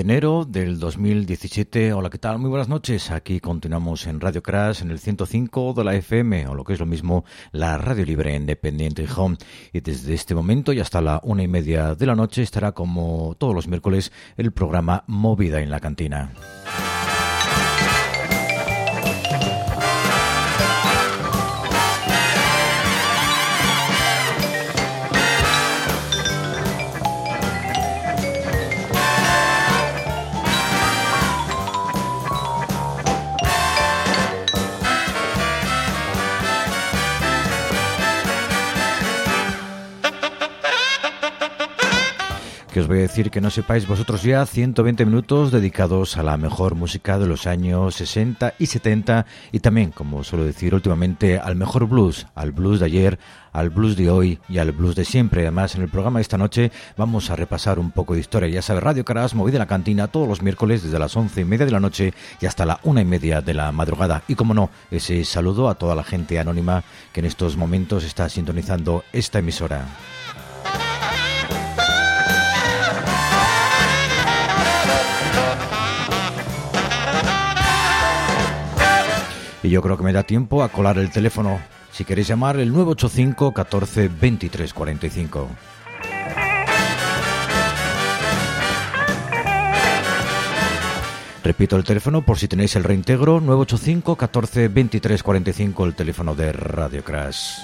enero del 2017. Hola, ¿qué tal? Muy buenas noches. Aquí continuamos en Radio Crash, en el 105 de la FM, o lo que es lo mismo, la Radio Libre Independiente y Home. Y desde este momento y hasta la 1:30 de la noche estará, como todos los miércoles, el programa Movida en la Cantina. Que os voy a decir que no sepáis vosotros ya 120 minutos dedicados a la mejor música de los años 60 y 70 y también, como suelo decir últimamente, al mejor blues, al blues de ayer, al blues de hoy y al blues de siempre. Además, en el programa de esta noche vamos a repasar un poco de historia. Ya sabes, Radio Crash, Movida en la Cantina, todos los miércoles desde las 11:30 de la noche y hasta la 1:30 de la madrugada. Y como no, ese saludo a toda la gente anónima que en estos momentos está sintonizando esta emisora. Y yo creo que me da tiempo a colar el teléfono. Si queréis llamar, el 985 14 23 45. Repito el teléfono por si tenéis el reintegro, 985 14 23 45, el teléfono de Radio Crash.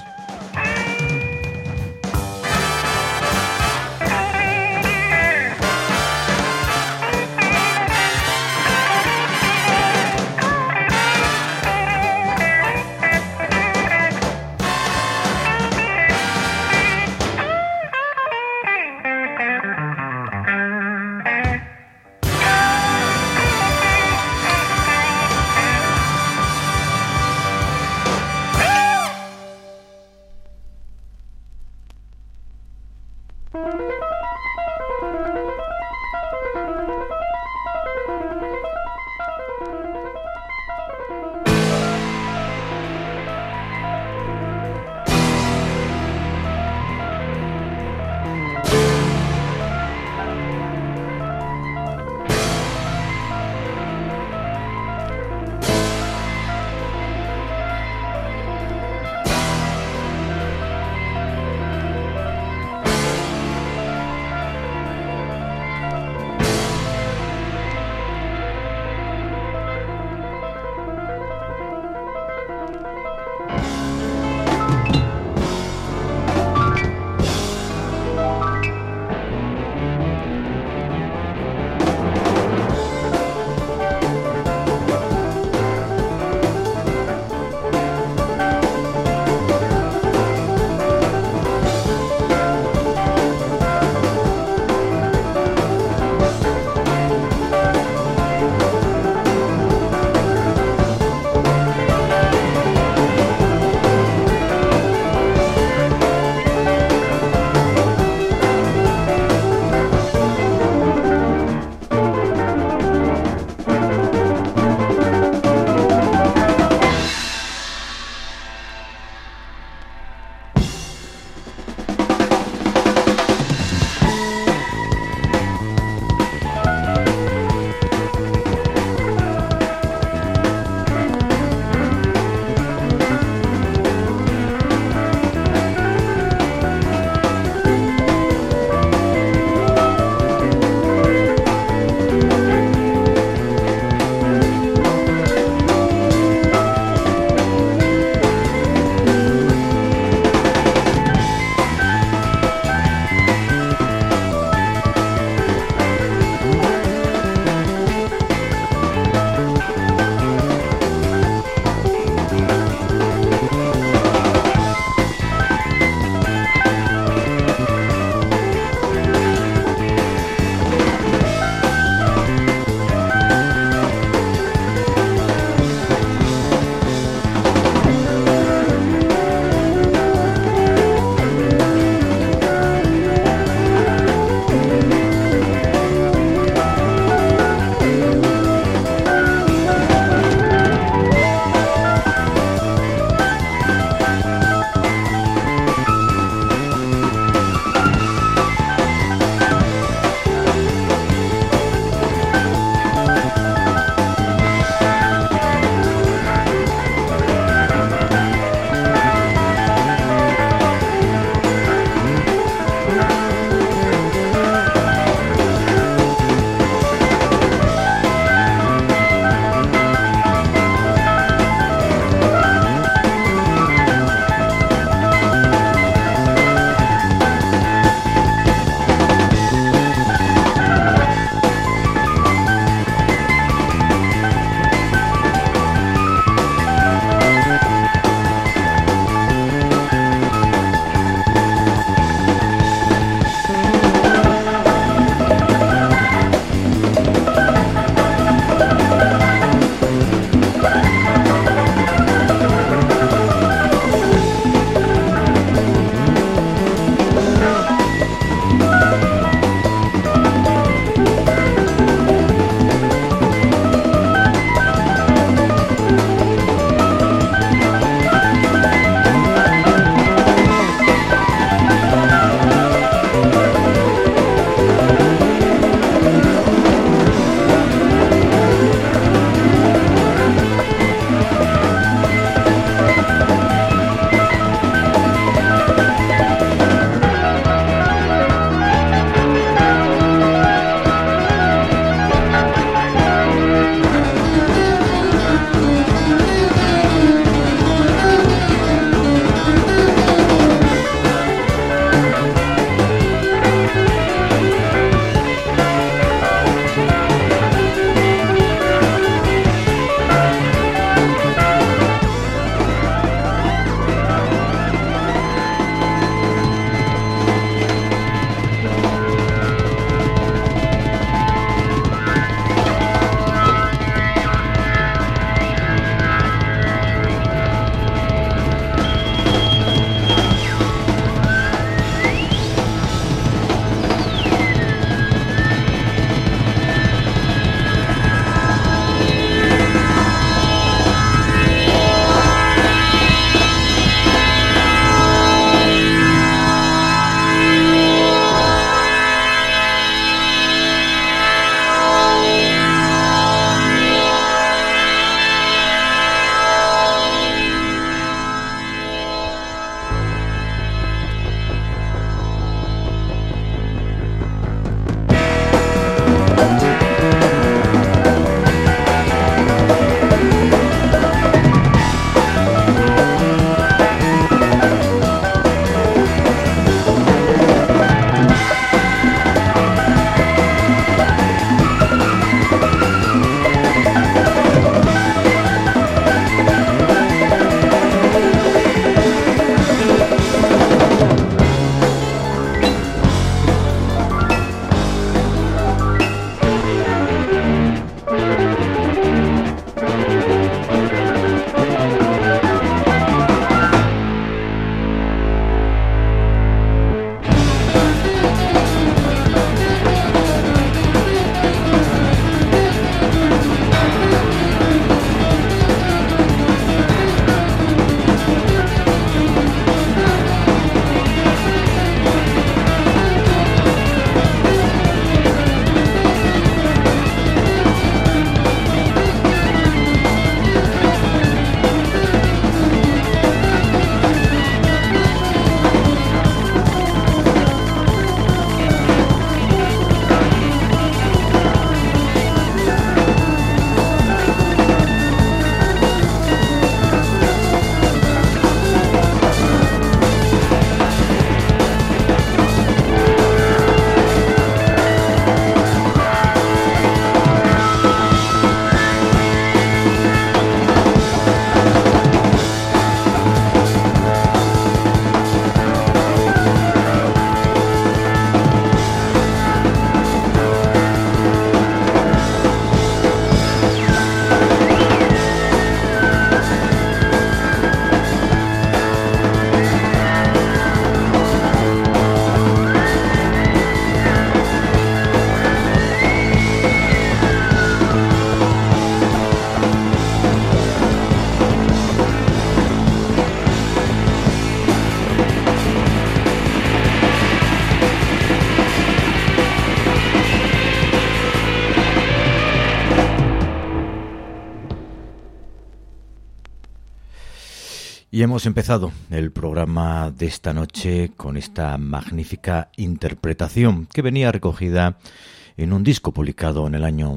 Y hemos empezado el programa de esta noche con esta magnífica interpretación que venía recogida en un disco publicado en el año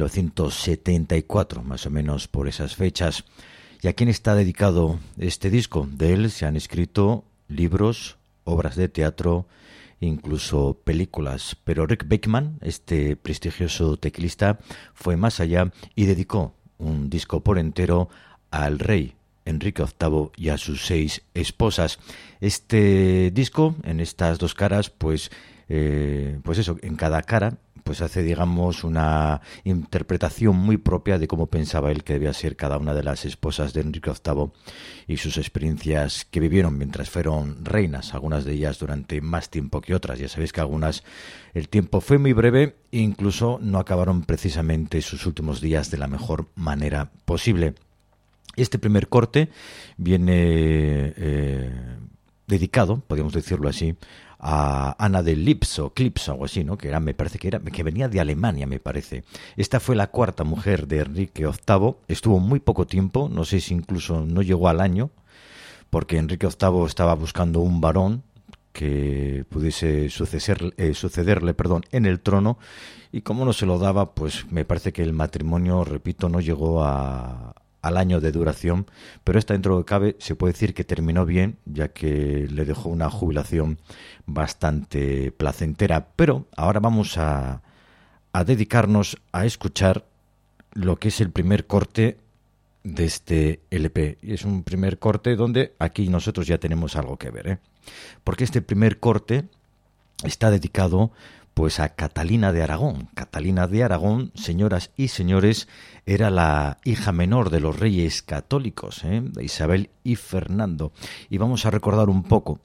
1974, más o menos por esas fechas. ¿Y a quién está dedicado este disco? De él se han escrito libros, obras de teatro, incluso películas. Pero Rick Wakeman, este prestigioso teclista, fue más allá y dedicó un disco por entero al rey Enrique VIII y a sus 6 esposas. Este disco, en estas dos caras, pues eso, en cada cara, pues hace, digamos, una interpretación muy propia de cómo pensaba él que debía ser cada una de las esposas de Enrique VIII y sus experiencias que vivieron mientras fueron reinas, algunas de ellas durante más tiempo que otras. Ya sabéis que algunas el tiempo fue muy breve e incluso no acabaron precisamente sus últimos días de la mejor manera posible. Este primer corte viene dedicado, podríamos decirlo así, a Ana de Lips o Clips o algo así, ¿no? Que venía de Alemania, me parece. Esta fue la cuarta mujer de Enrique VIII. Estuvo muy poco tiempo, no sé si incluso no llegó al año, porque Enrique VIII estaba buscando un varón que pudiese sucederle en el trono, y como no se lo daba, pues me parece que el matrimonio, repito, no llegó al año de duración, pero esta, dentro de lo que cabe, se puede decir que terminó bien, ya que le dejó una jubilación bastante placentera. Pero ahora vamos a dedicarnos a escuchar lo que es el primer corte de este LP. Y es un primer corte donde aquí nosotros ya tenemos algo que ver, ¿eh? Porque este primer corte está dedicado pues a Catalina de Aragón. Catalina de Aragón, señoras y señores, era la hija menor de los reyes católicos, de Isabel y Fernando. Y vamos a recordar un poco.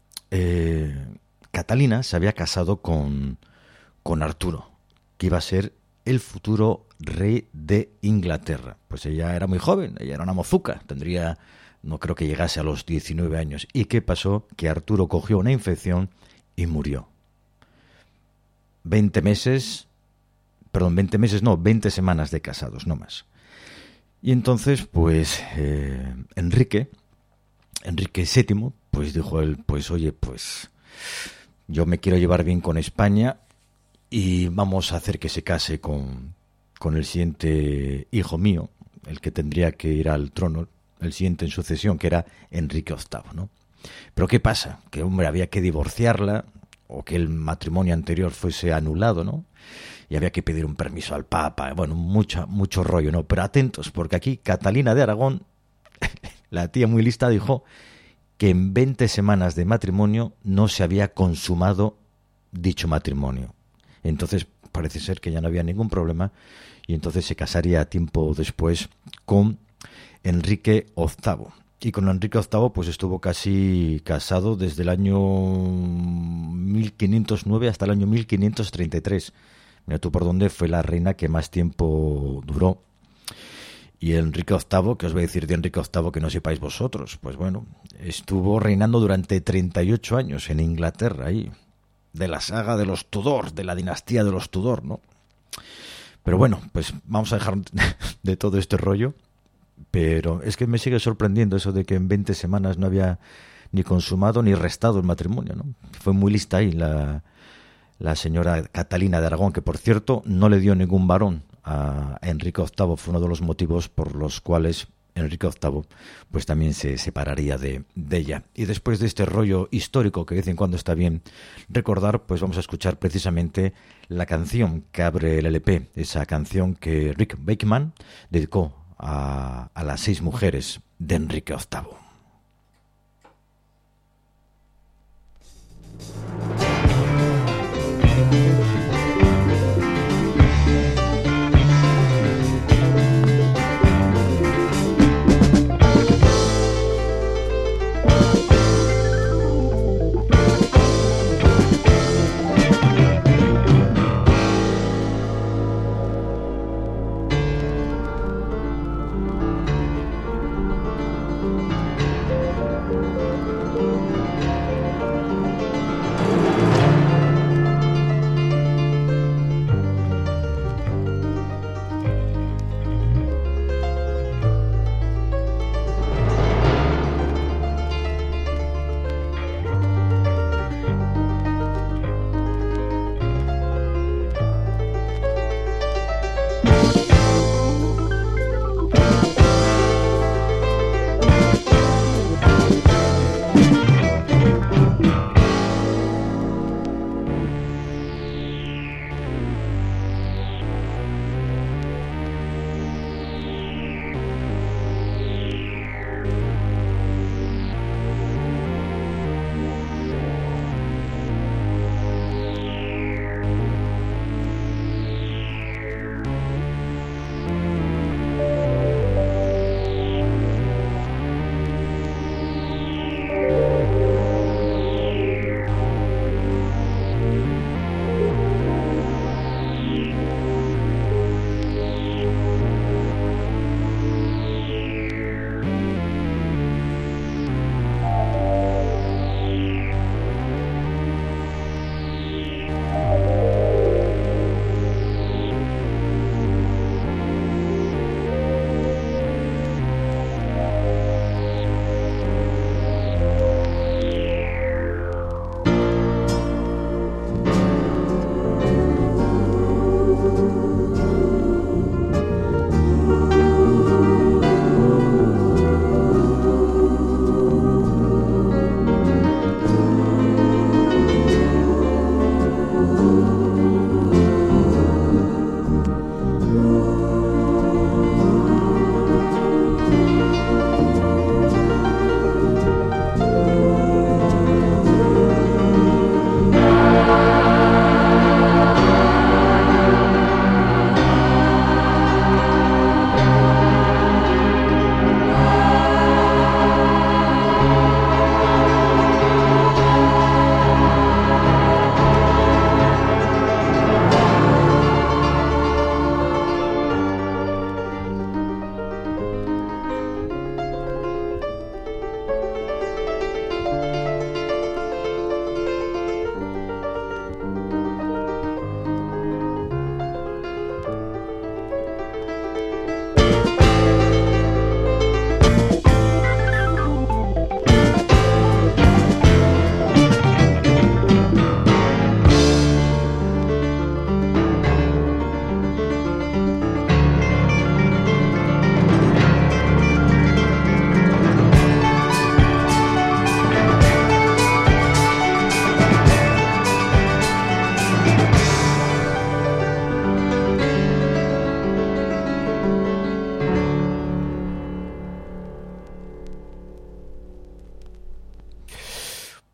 Catalina se había casado con Arturo, que iba a ser el futuro rey de Inglaterra. Pues ella era muy joven, ella era una mozuca, no creo que llegase a los 19 años. ¿Y qué pasó? Que Arturo cogió una infección y murió. 20 semanas de casados, no más. Y entonces, pues, Enrique VII, pues dijo él, pues oye, pues yo me quiero llevar bien con España y vamos a hacer que se case con el siguiente hijo mío, el que tendría que ir al trono, el siguiente en sucesión, que era Enrique VIII, ¿no? Pero ¿qué pasa? Que, hombre, había que divorciarla, o que el matrimonio anterior fuese anulado, ¿no? Y había que pedir un permiso al Papa, bueno, mucho rollo, ¿no? Pero atentos, porque aquí Catalina de Aragón, la tía muy lista, dijo que en 20 semanas de matrimonio no se había consumado dicho matrimonio. Entonces parece ser que ya no había ningún problema y entonces se casaría tiempo después con Enrique VIII. Y con Enrique VIII pues estuvo casi casado desde el año 1509 hasta el año 1533. Mira tú por dónde, fue la reina que más tiempo duró. Y Enrique VIII, ¿qué os voy a decir de Enrique VIII que no sepáis vosotros? Pues bueno, estuvo reinando durante 38 años en Inglaterra, ahí, de la saga de los Tudor, de la dinastía de los Tudor, ¿no? Pero bueno, pues vamos a dejar de todo este rollo. Pero es que me sigue sorprendiendo eso de que en 20 semanas no había ni consumado ni restado el matrimonio, ¿no? Fue muy lista ahí la señora Catalina de Aragón, que por cierto no le dio ningún varón a Enrique VIII. Fue uno de los motivos por los cuales Enrique VIII pues también se separaría de ella. Y después de este rollo histórico que de vez en cuando está bien recordar, pues vamos a escuchar precisamente la canción que abre el LP, esa canción que Rick Wakeman dedicó a las 6 mujeres de Enrique VIII.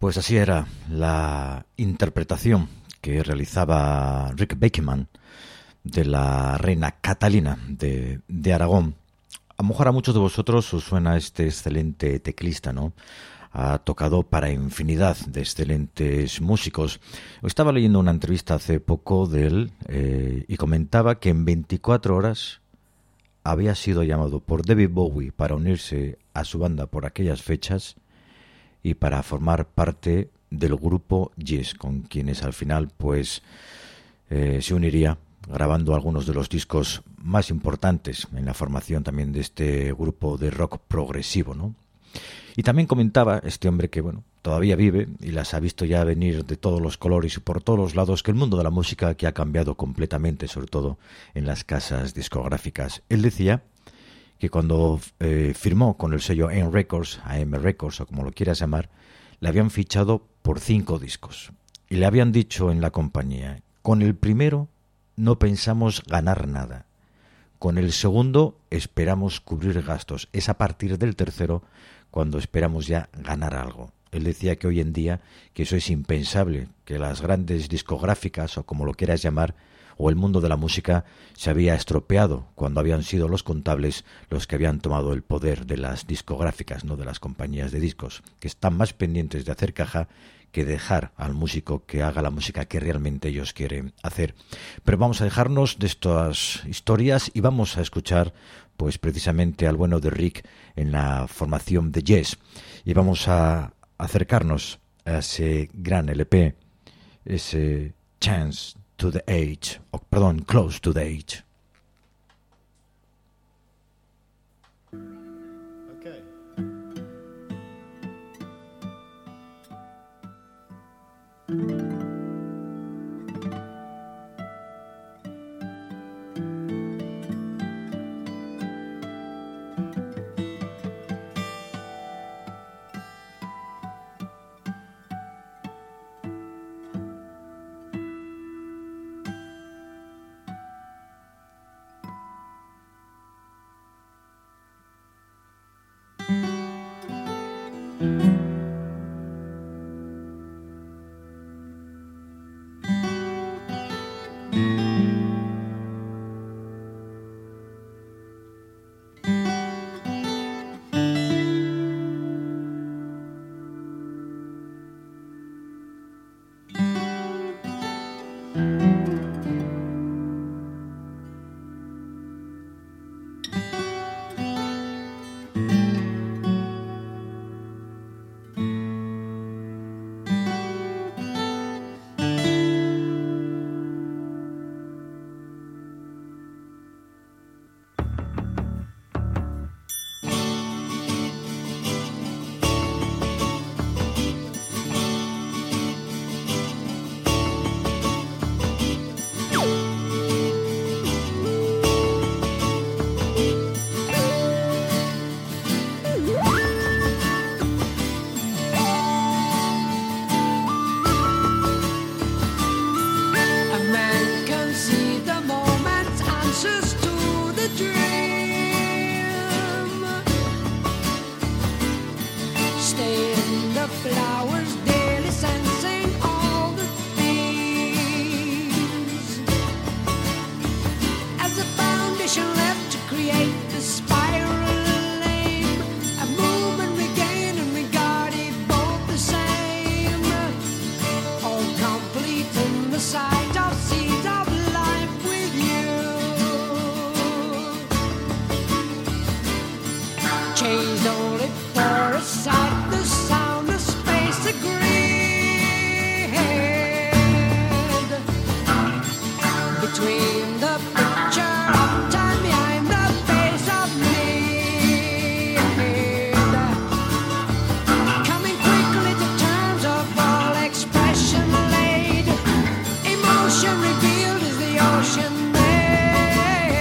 Pues así era la interpretación que realizaba Rick Wakeman de la reina Catalina de Aragón. A lo mejor a muchos de vosotros os suena este excelente teclista, ¿no? Ha tocado para infinidad de excelentes músicos. Estaba leyendo una entrevista hace poco de él y comentaba que en 24 horas había sido llamado por David Bowie para unirse a su banda por aquellas fechas y para formar parte del grupo Yes, con quienes al final pues se uniría grabando algunos de los discos más importantes en la formación también de este grupo de rock progresivo, ¿no? Y también comentaba este hombre que, bueno, todavía vive y las ha visto ya venir de todos los colores y por todos los lados, que el mundo de la música que ha cambiado completamente, sobre todo en las casas discográficas. Él decía que cuando firmó con el sello AM Records o como lo quieras llamar, le habían fichado por 5 discos y le habían dicho en la compañía: con el primero no pensamos ganar nada, con el segundo esperamos cubrir gastos, es a partir del tercero cuando esperamos ya ganar algo. Él decía que hoy en día que eso es impensable, que las grandes discográficas o como lo quieras llamar, o el mundo de la música se había estropeado cuando habían sido los contables los que habían tomado el poder de las discográficas, no de las compañías de discos, que están más pendientes de hacer caja que dejar al músico que haga la música que realmente ellos quieren hacer. Pero vamos a dejarnos de estas historias y vamos a escuchar pues precisamente al bueno de Rick en la formación de Yes, y vamos a acercarnos a ese gran LP, ese Chance to the Age, Close to the Age. Okay.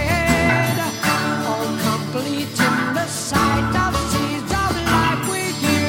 Complete in the sight of seeds of life with you.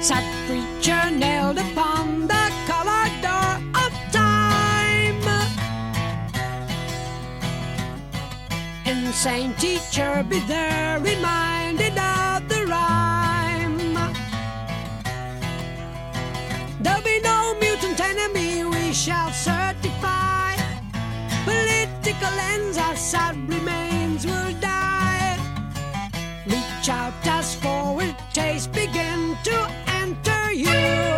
Sad preacher nailed upon the colored door of time. Insane teacher, be there reminded of the rhyme. There'll be no mutant enemy we shall certify. Political ends as sad remains will die. Reach out as forward taste begin to enter you.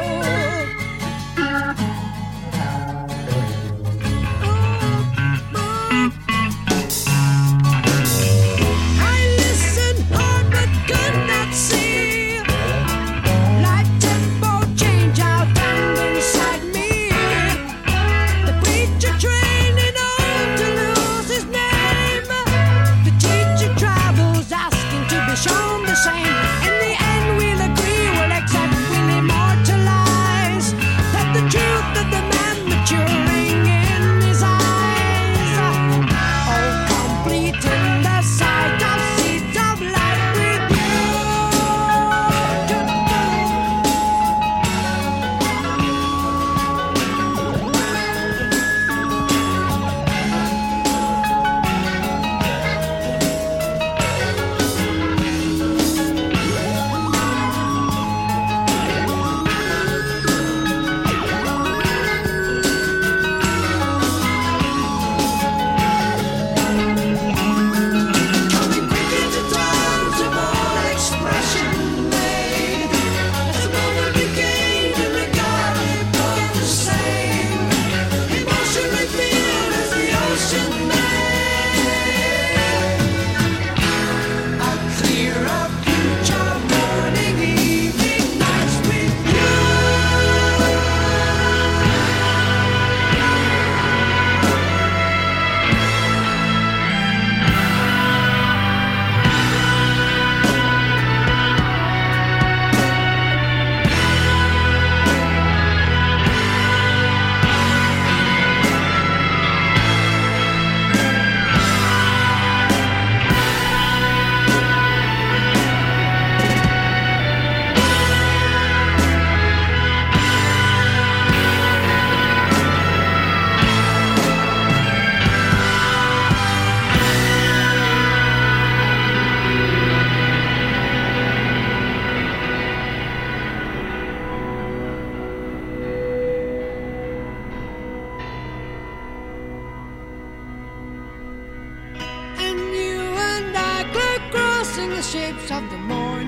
Shapes of the morning,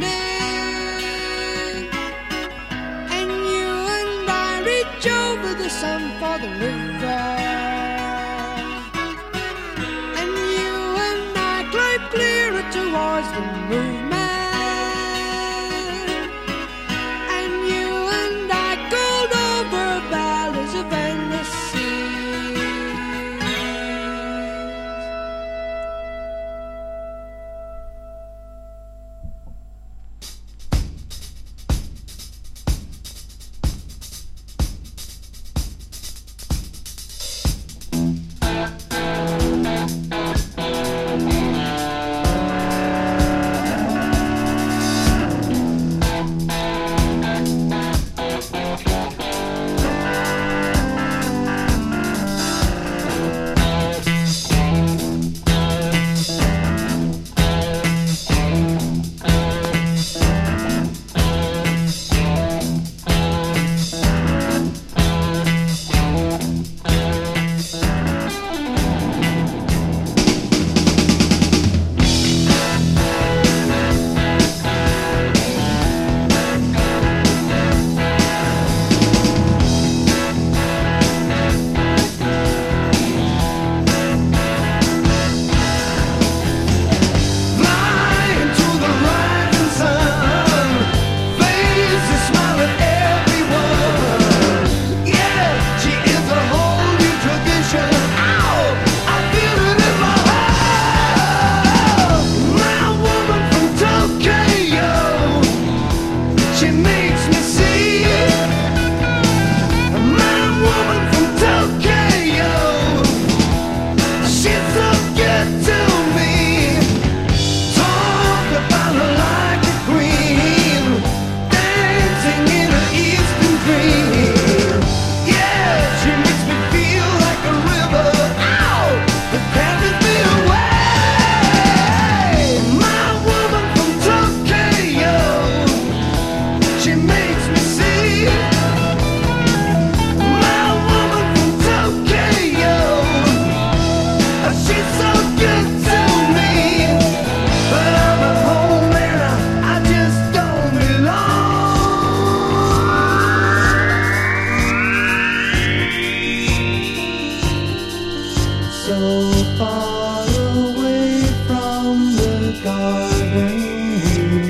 and you and I reach over the sun for the river, and you and I glide clearer towards the movement, and you and I gold over valleys of endless sea.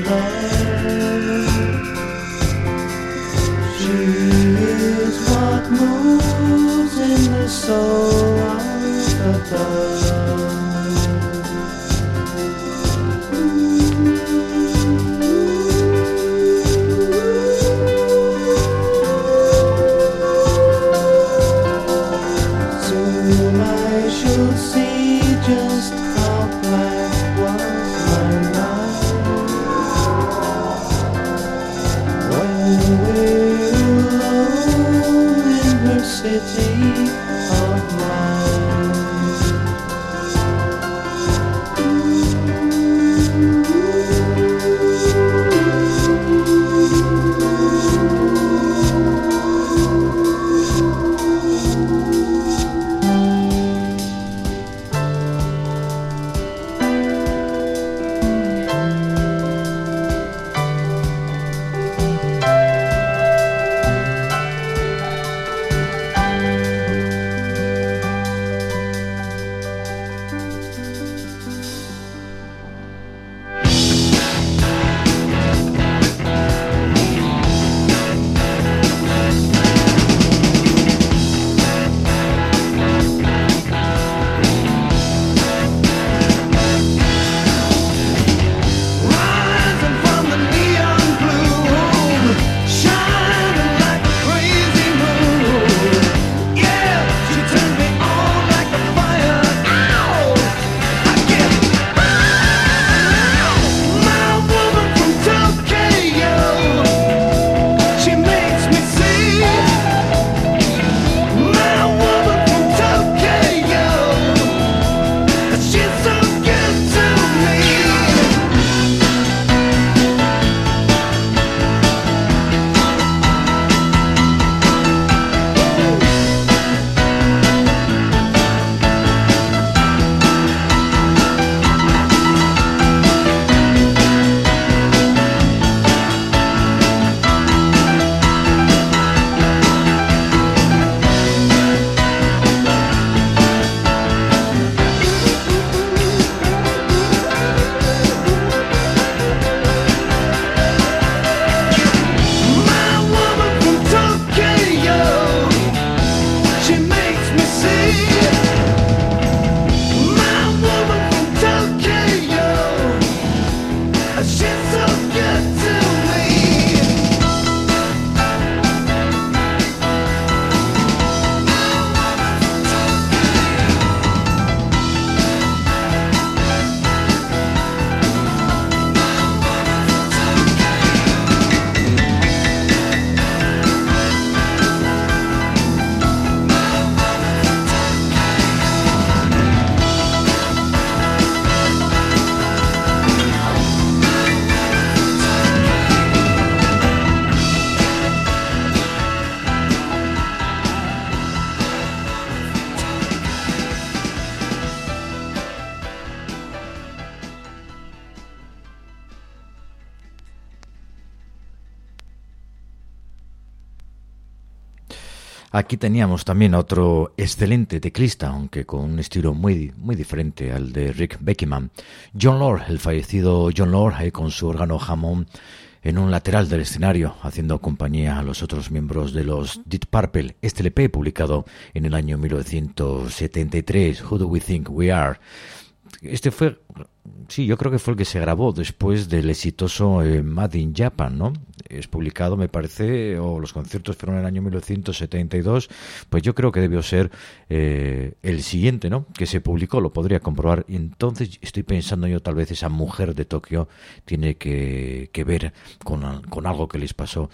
Aquí teníamos también a otro excelente teclista, aunque con un estilo muy diferente al de Rick Beckham. Jon Lord, el fallecido Jon Lord, ahí con su órgano Hammond en un lateral del escenario, haciendo compañía a los otros miembros de los Deep Purple. Este LP publicado en el año 1973, Who Do We Think We Are. Este fue, sí, yo creo que fue el que se grabó después del exitoso Made in Japan, ¿no? Es publicado, me parece, o los conciertos fueron en el año 1972, pues yo creo que debió ser el siguiente, ¿no? Que se publicó, lo podría comprobar. Y entonces estoy pensando yo, tal vez esa mujer de Tokio tiene que ver con algo que les pasó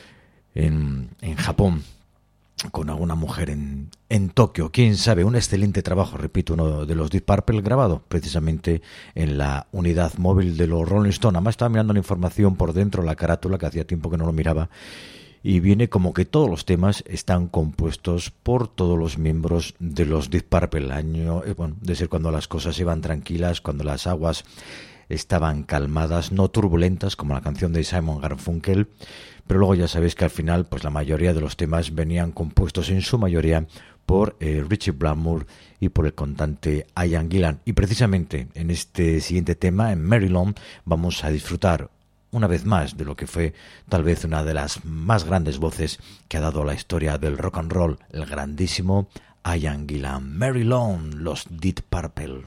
en Japón, con alguna mujer en Tokio, quién sabe. Un excelente trabajo, repito, uno de los Deep Purple, grabado precisamente en la unidad móvil de los Rolling Stones. Además estaba mirando la información por dentro, la carátula, que hacía tiempo que no lo miraba, y viene como que todos los temas están compuestos por todos los miembros de los Deep Purple. Año, bueno, de ser cuando las cosas iban tranquilas, cuando las aguas estaban calmadas, no turbulentas, como la canción de Simon Garfunkel. Pero luego ya sabéis que al final, pues la mayoría de los temas venían compuestos en su mayoría por Ritchie Blackmore y por el cantante Ian Gillan. Y precisamente en este siguiente tema, en Maryland, vamos a disfrutar una vez más de lo que fue tal vez una de las más grandes voces que ha dado la historia del rock and roll, el grandísimo Ian Gillan. Mary Long, los Deep Purple.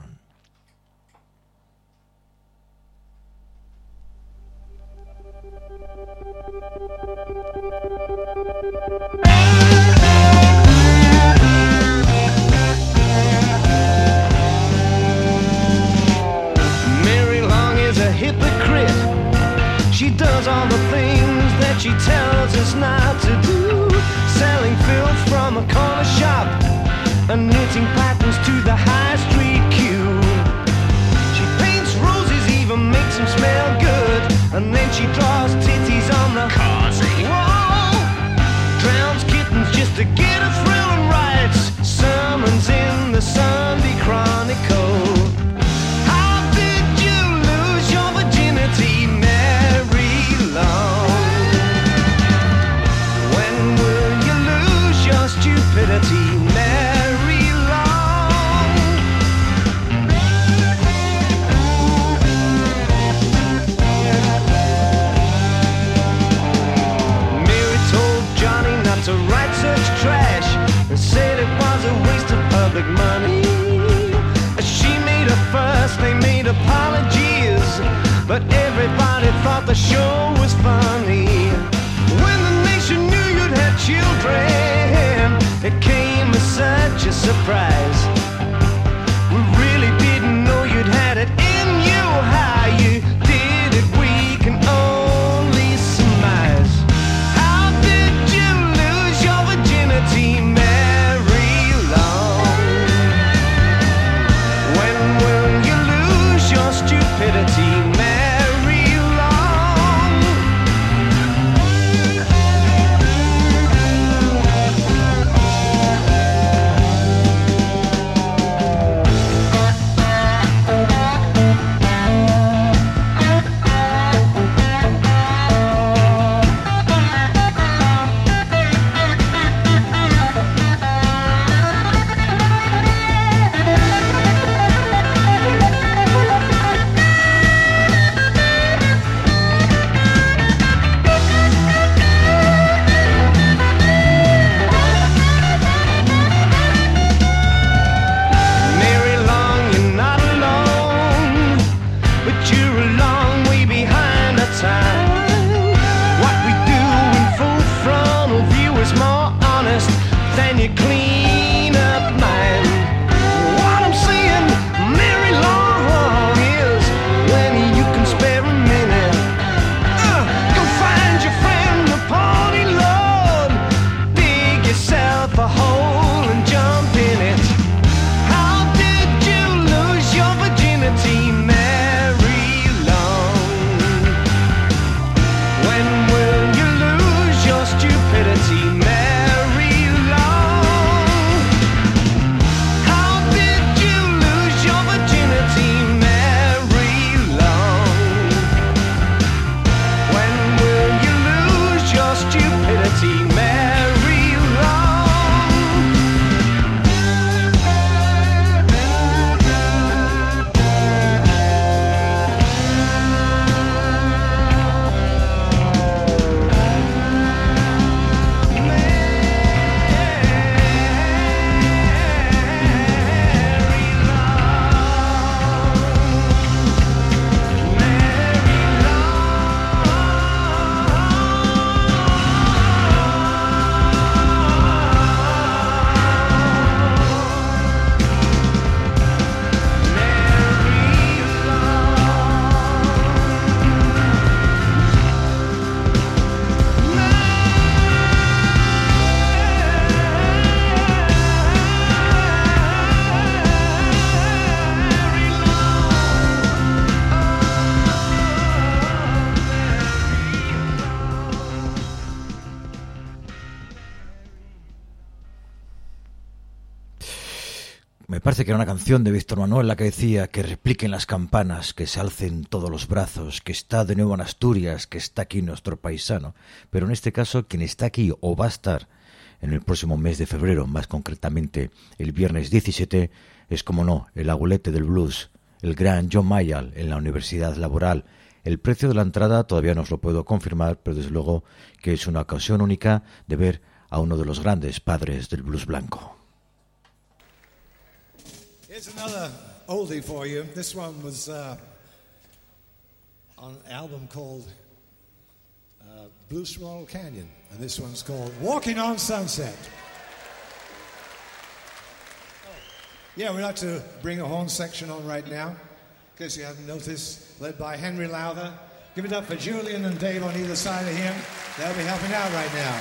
She does all the things that she tells us not to do. Selling filth from a corner shop and knitting patterns to the high street queue. She paints roses, even makes them smell good. And then she draws titties on the wall. Drowns kittens just to get a thrill and writes sermons in the Sunday Chronicle. How did you lose your virginity, when will you lose your stupidity, Mary Long? Mary told Johnny not to write such trash and said it was a waste of public money. She made a fuss, they made apologies, but everybody thought the show was funny. When the nation knew you'd had children, it came as such a surprise. We really didn't know you'd had it in you. How you did it, we can only surmise. How did you lose your virginity, Mary Long? When will you lose your stupidity, Mary Long? Me parece que era una canción de Víctor Manuel la que decía que repliquen las campanas, que se alcen todos los brazos, que está de nuevo en Asturias, que está aquí nuestro paisano. Pero en este caso, quien está aquí o va a estar en el próximo mes de febrero, más concretamente el viernes 17, es, como no, el abuelete del blues, el gran John Mayall en la Universidad Laboral, El precio de la entrada todavía no os lo puedo confirmar, pero desde luego que es una ocasión única de ver a uno de los grandes padres del blues blanco. Here's another oldie for you. This one was on an album called Blue Swallow Canyon, and this one's called Walking on Sunset. Yeah, we'd like to bring a horn section on right now, in case you haven't noticed, led by Henry Lowther. Give it up for Julian and Dave on either side of him. They'll be helping out right now.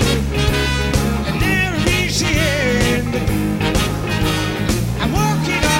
I'm walking on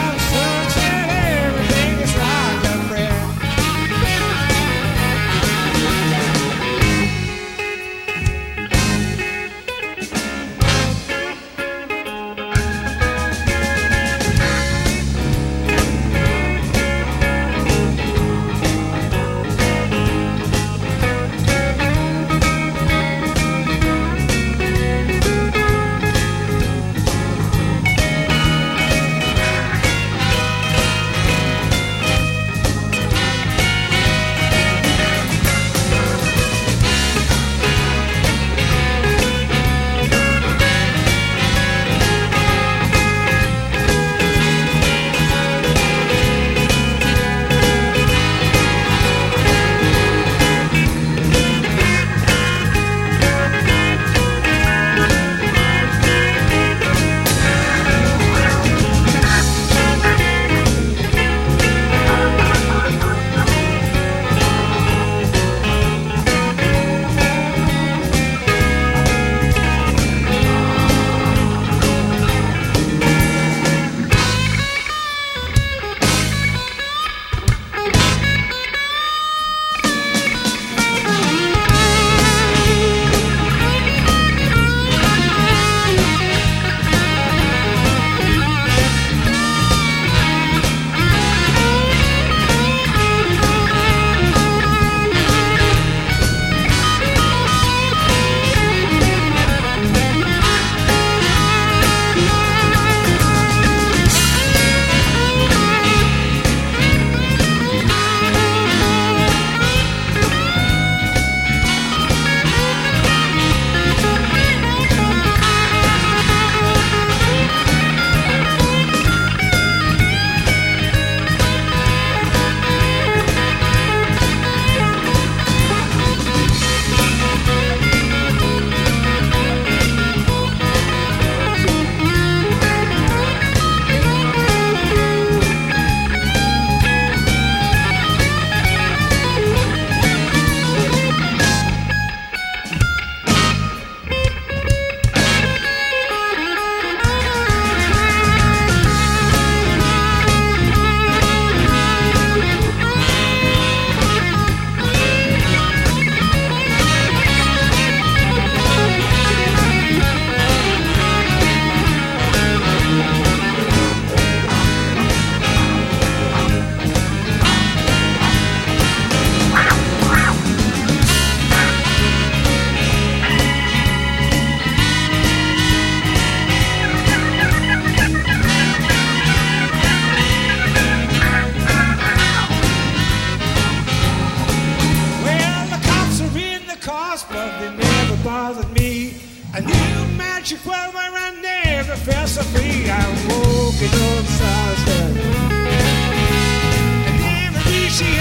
cost, but they never bothered me. A new magic world where I never felt so free. I'm walking on Sunset and never easy.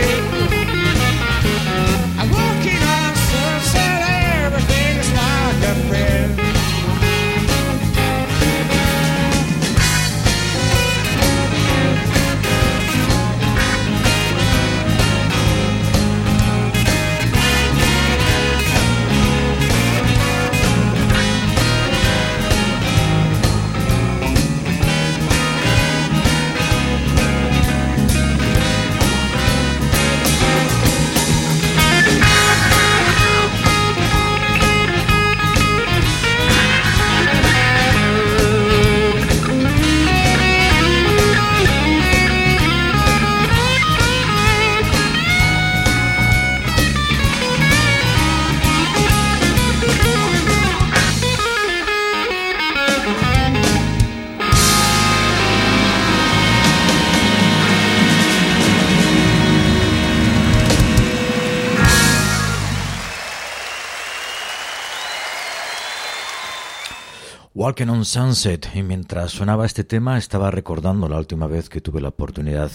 I'm walking on Sunset, everything is like a friend. Walking on Sunset, y mientras sonaba este tema estaba recordando la última vez que tuve la oportunidad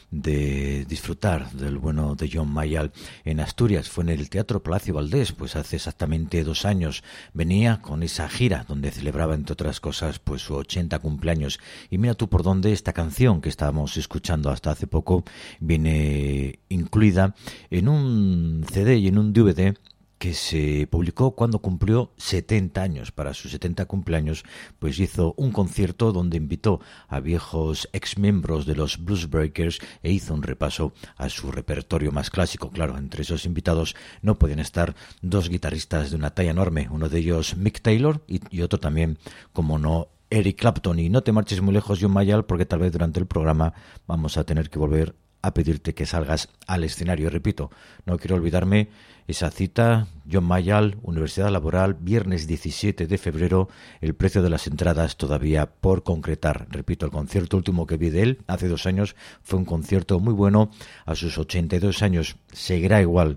de disfrutar del bueno de John Mayall en Asturias. Fue en el Teatro Palacio Valdés, pues hace exactamente 2 años. Venía con esa gira donde celebraba, entre otras cosas, pues su 80 cumpleaños. Y mira tú por dónde esta canción que estábamos escuchando hasta hace poco viene incluida en un CD y en un DVD que se publicó cuando cumplió 70 años. Para sus 70 cumpleaños, pues hizo un concierto donde invitó a viejos exmiembros de los Bluesbreakers e hizo un repaso a su repertorio más clásico. Claro, entre esos invitados no podían estar 2 guitarristas de una talla enorme, uno de ellos Mick Taylor y otro también, como no, Eric Clapton. Y no te marches muy lejos, John Mayall, porque tal vez durante el programa vamos a tener que volver a pedirte que salgas al escenario. Repito, no quiero olvidarme esa cita, John Mayall, Universidad Laboral, viernes 17 de febrero, el precio de las entradas todavía por concretar. Repito, el concierto último que vi de él hace 2 años fue un concierto muy bueno. A sus 82 años seguirá igual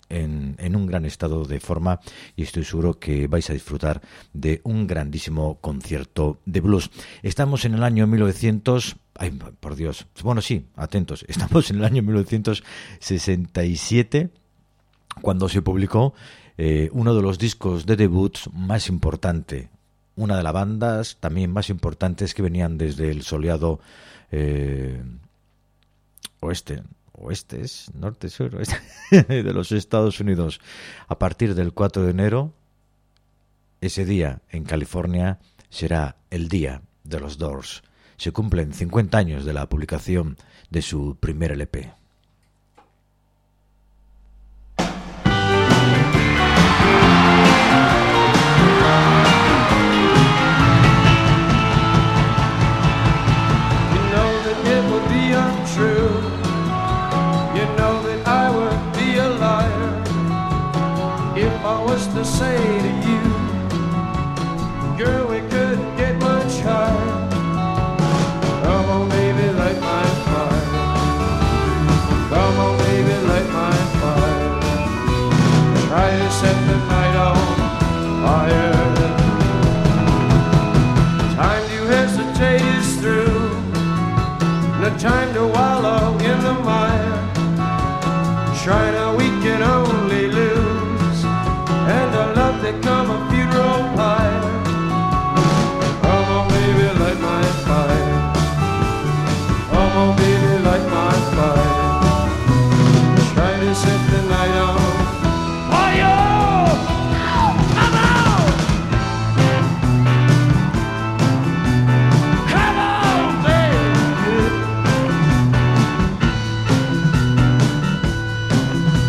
en un gran estado de forma y estoy seguro que vais a disfrutar de un grandísimo concierto de blues. Estamos en el año 1900... Ay, por Dios. Bueno, sí, atentos. Estamos en el año 1967, cuando se publicó uno de los discos de debut más importante, una de las bandas también más importantes que venían desde el soleado norte, sur, oeste de los Estados Unidos. A partir del 4 de enero, ese día en California será el día de los Doors. Se cumplen 50 años de la publicación de su primer LP. To say to you, girl, we couldn't get much higher. Come on, baby, light my fire. Come on, baby, light my fire. Try to set the night on fire. Time to hesitate is through. No time to wallow in the mire. Trying to we can only lose. And a love that come a funeral pyre. Come on, baby, light my fire. Come on, baby, light my fire. Try to set the night on fire. Come on! Come on, baby!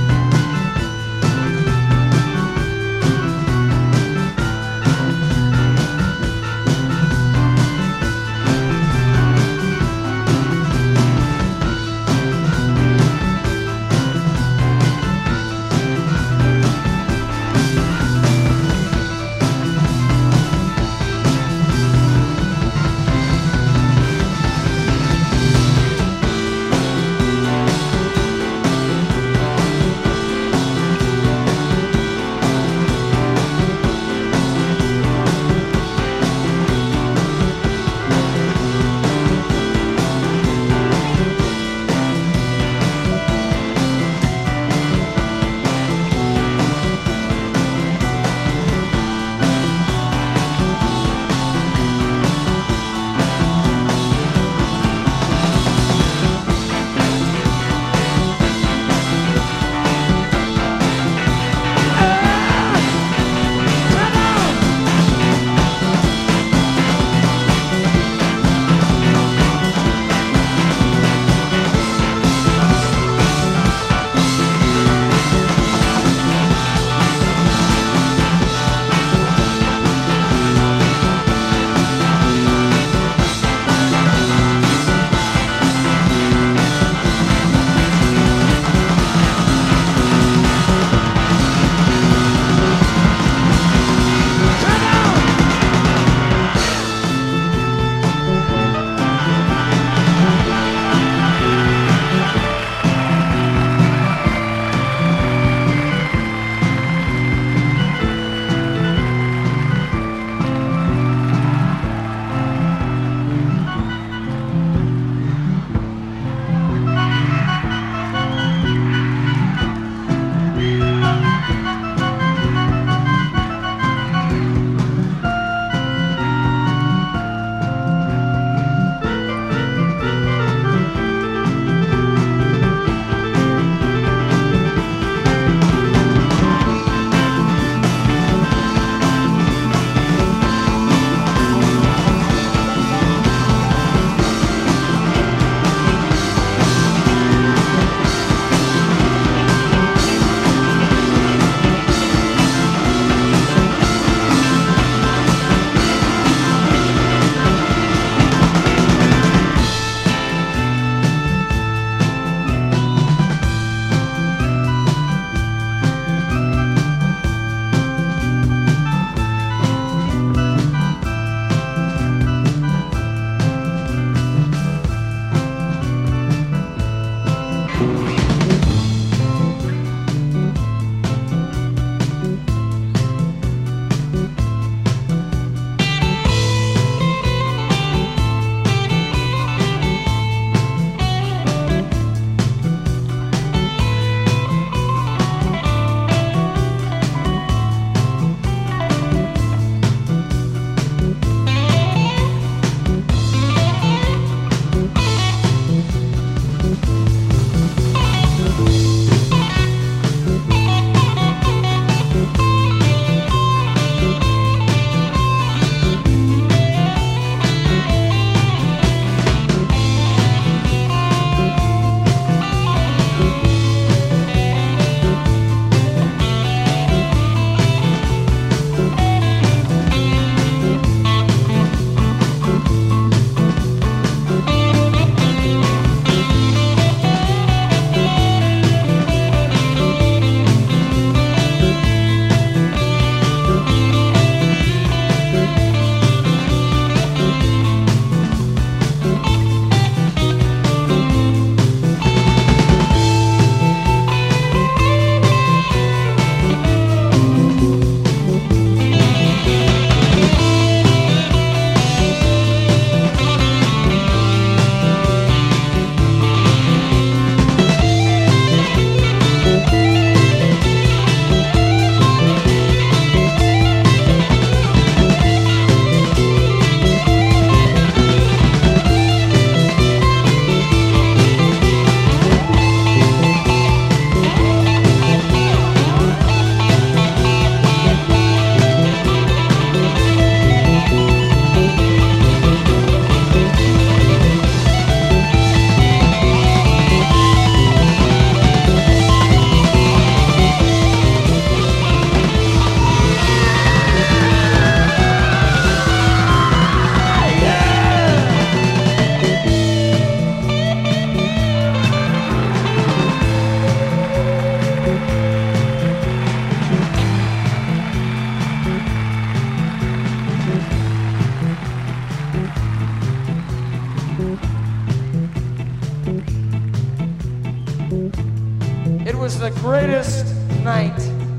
greatest night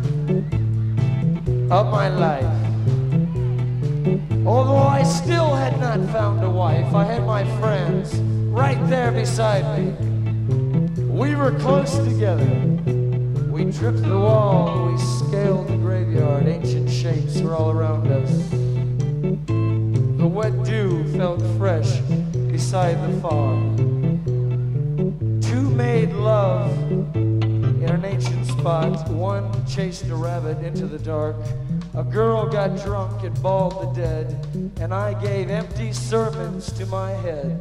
of my life. Although I still had not found a wife, I had my friends right there beside me. We were close together. We tripped the wall, we scaled the graveyard, ancient shapes were all around us. The wet dew felt fresh beside the fog. Two made love in an ancient spot. One chased a rabbit into the dark. A girl got drunk and bawled the dead, and I gave empty sermons to my head.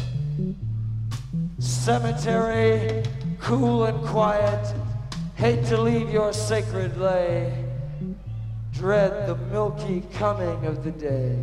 Cemetery, cool and quiet, hate to leave your sacred lay, dread the milky coming of the day.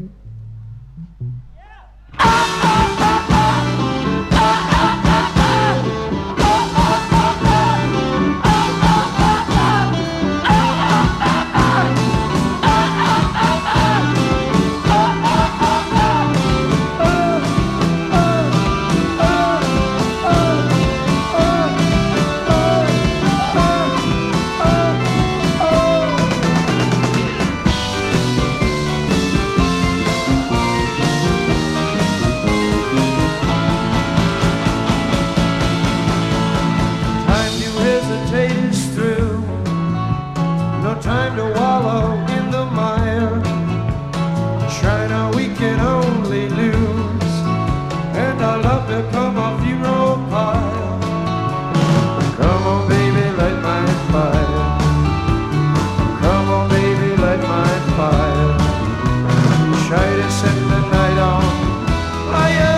Time to wallow in the mire. China, we can only lose, and I love to come off funeral pile. Come on, baby, light my fire. Come on, baby, light my fire. Try to set the night on fire.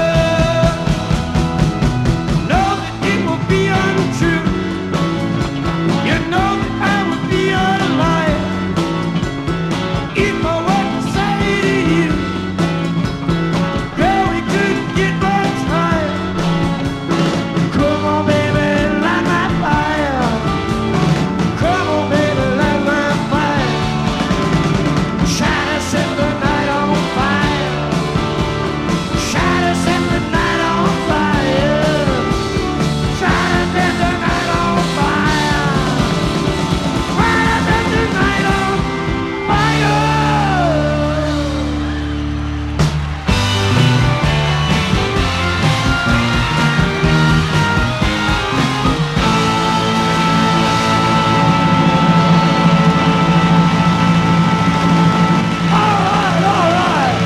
Know that it will be untrue. You know that I would be alive if I were to say to you, girl, we couldn't get much higher. Come on, baby, light my fire. Come on, baby, light my fire. Try to set the night on fire. Try to set the night on fire. Try to set the night on fire. Try to set the night on fire. All right.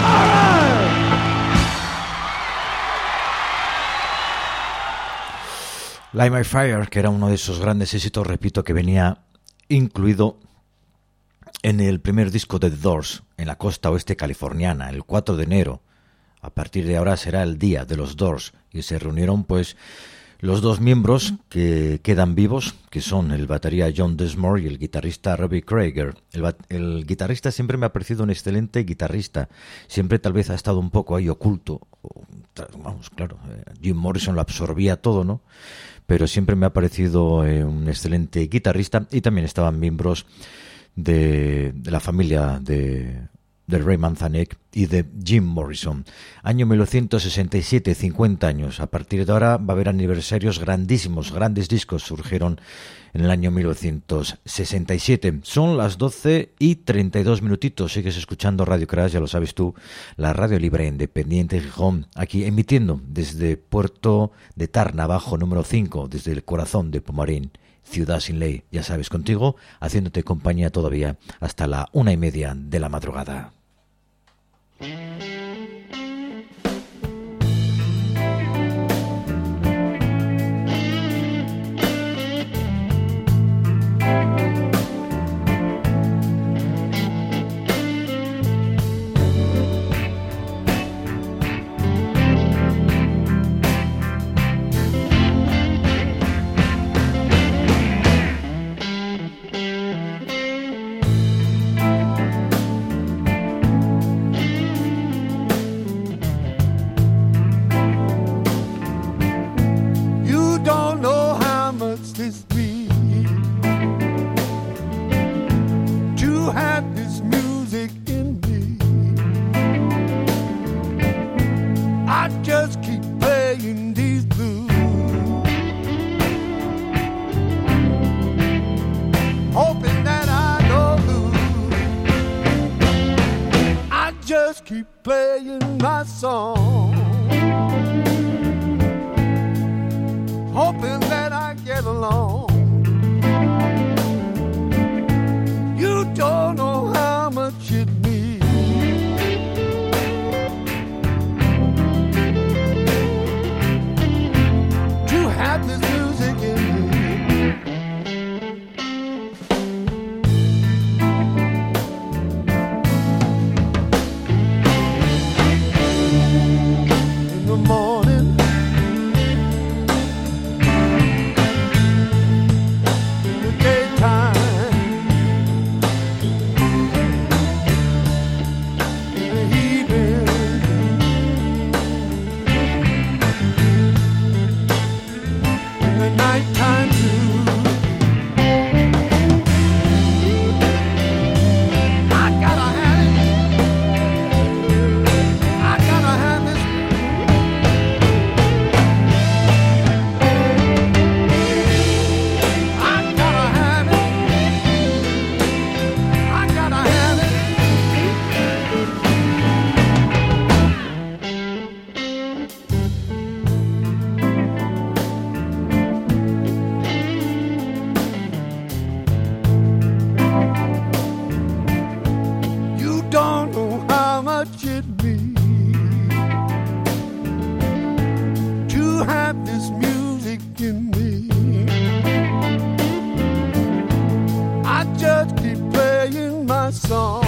Light My Fire, que era uno de esos grandes éxitos, repito, que venía incluido en el primer disco de The Doors, en la costa oeste californiana, el 4 de enero. A partir de ahora será el día de los Doors, y se reunieron pues los dos miembros que quedan vivos, que son el batería John Densmore y el guitarrista Robbie Krieger. El guitarrista siempre me ha parecido un excelente guitarrista, siempre tal vez ha estado un poco ahí oculto. Vamos, claro, Jim Morrison lo absorbía todo, ¿no? Pero siempre me ha parecido un excelente guitarrista, y también estaban miembros de la familia de Ray Manzarek y de Jim Morrison. Año 1967, 50 años. A partir de ahora va a haber aniversarios grandísimos, grandes discos surgieron en el año 1967. Son las 12:32 minutitos. Sigues escuchando Radio Crash, ya lo sabes tú, la radio libre independiente de Gijón, aquí emitiendo desde Puerto de Tarna Bajo, número 5, desde el corazón de Pomarín, Ciudad sin ley, ya sabes, contigo, haciéndote compañía todavía hasta la 1:30 de la madrugada. just keep playing my song, hoping that I get along. You don't know how much it means to have this music in me. In the morning, in the daytime, nighttime too. I gotta have it. I gotta have this. I gotta have it. I gotta have it. You don't know how much it means to have this music in me. I just keep playing my song,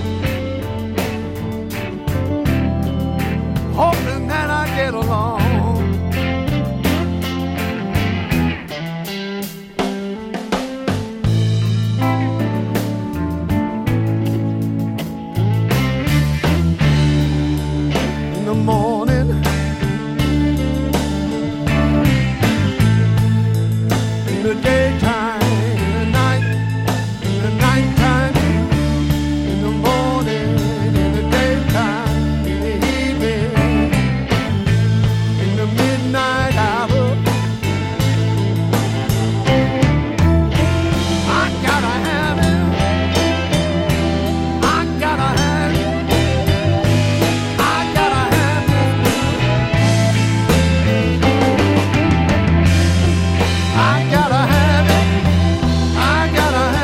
hoping that I get along. In the morning, in the daytime, in the night, in the nighttime, in the morning, in the daytime, in the evening, in the midnight hour. I gotta have it. I gotta have it. I gotta have it. I gotta have it. I gotta have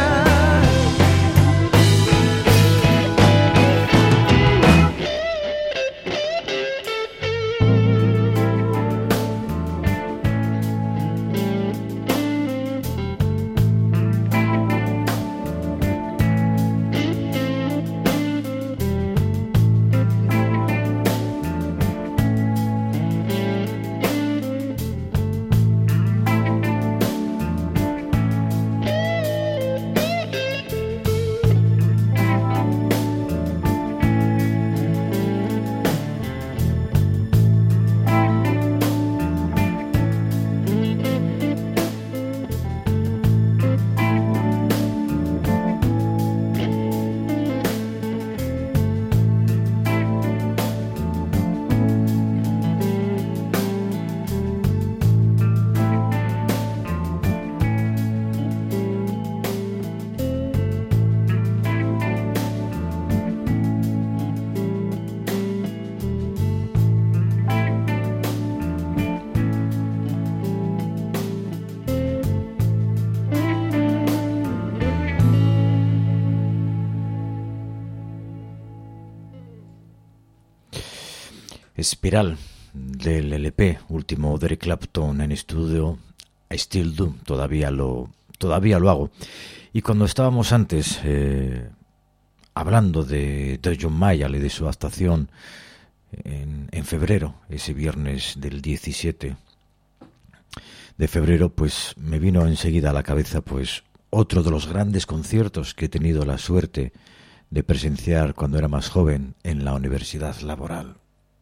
Espiral, del LP último de Eric Clapton en estudio, I Still Do, todavía lo hago. Y cuando estábamos antes hablando de John Mayall y de su actuación en febrero, ese viernes del 17 de febrero, pues me vino enseguida a la cabeza pues otro de los grandes conciertos que he tenido la suerte de presenciar cuando era más joven en la Universidad Laboral.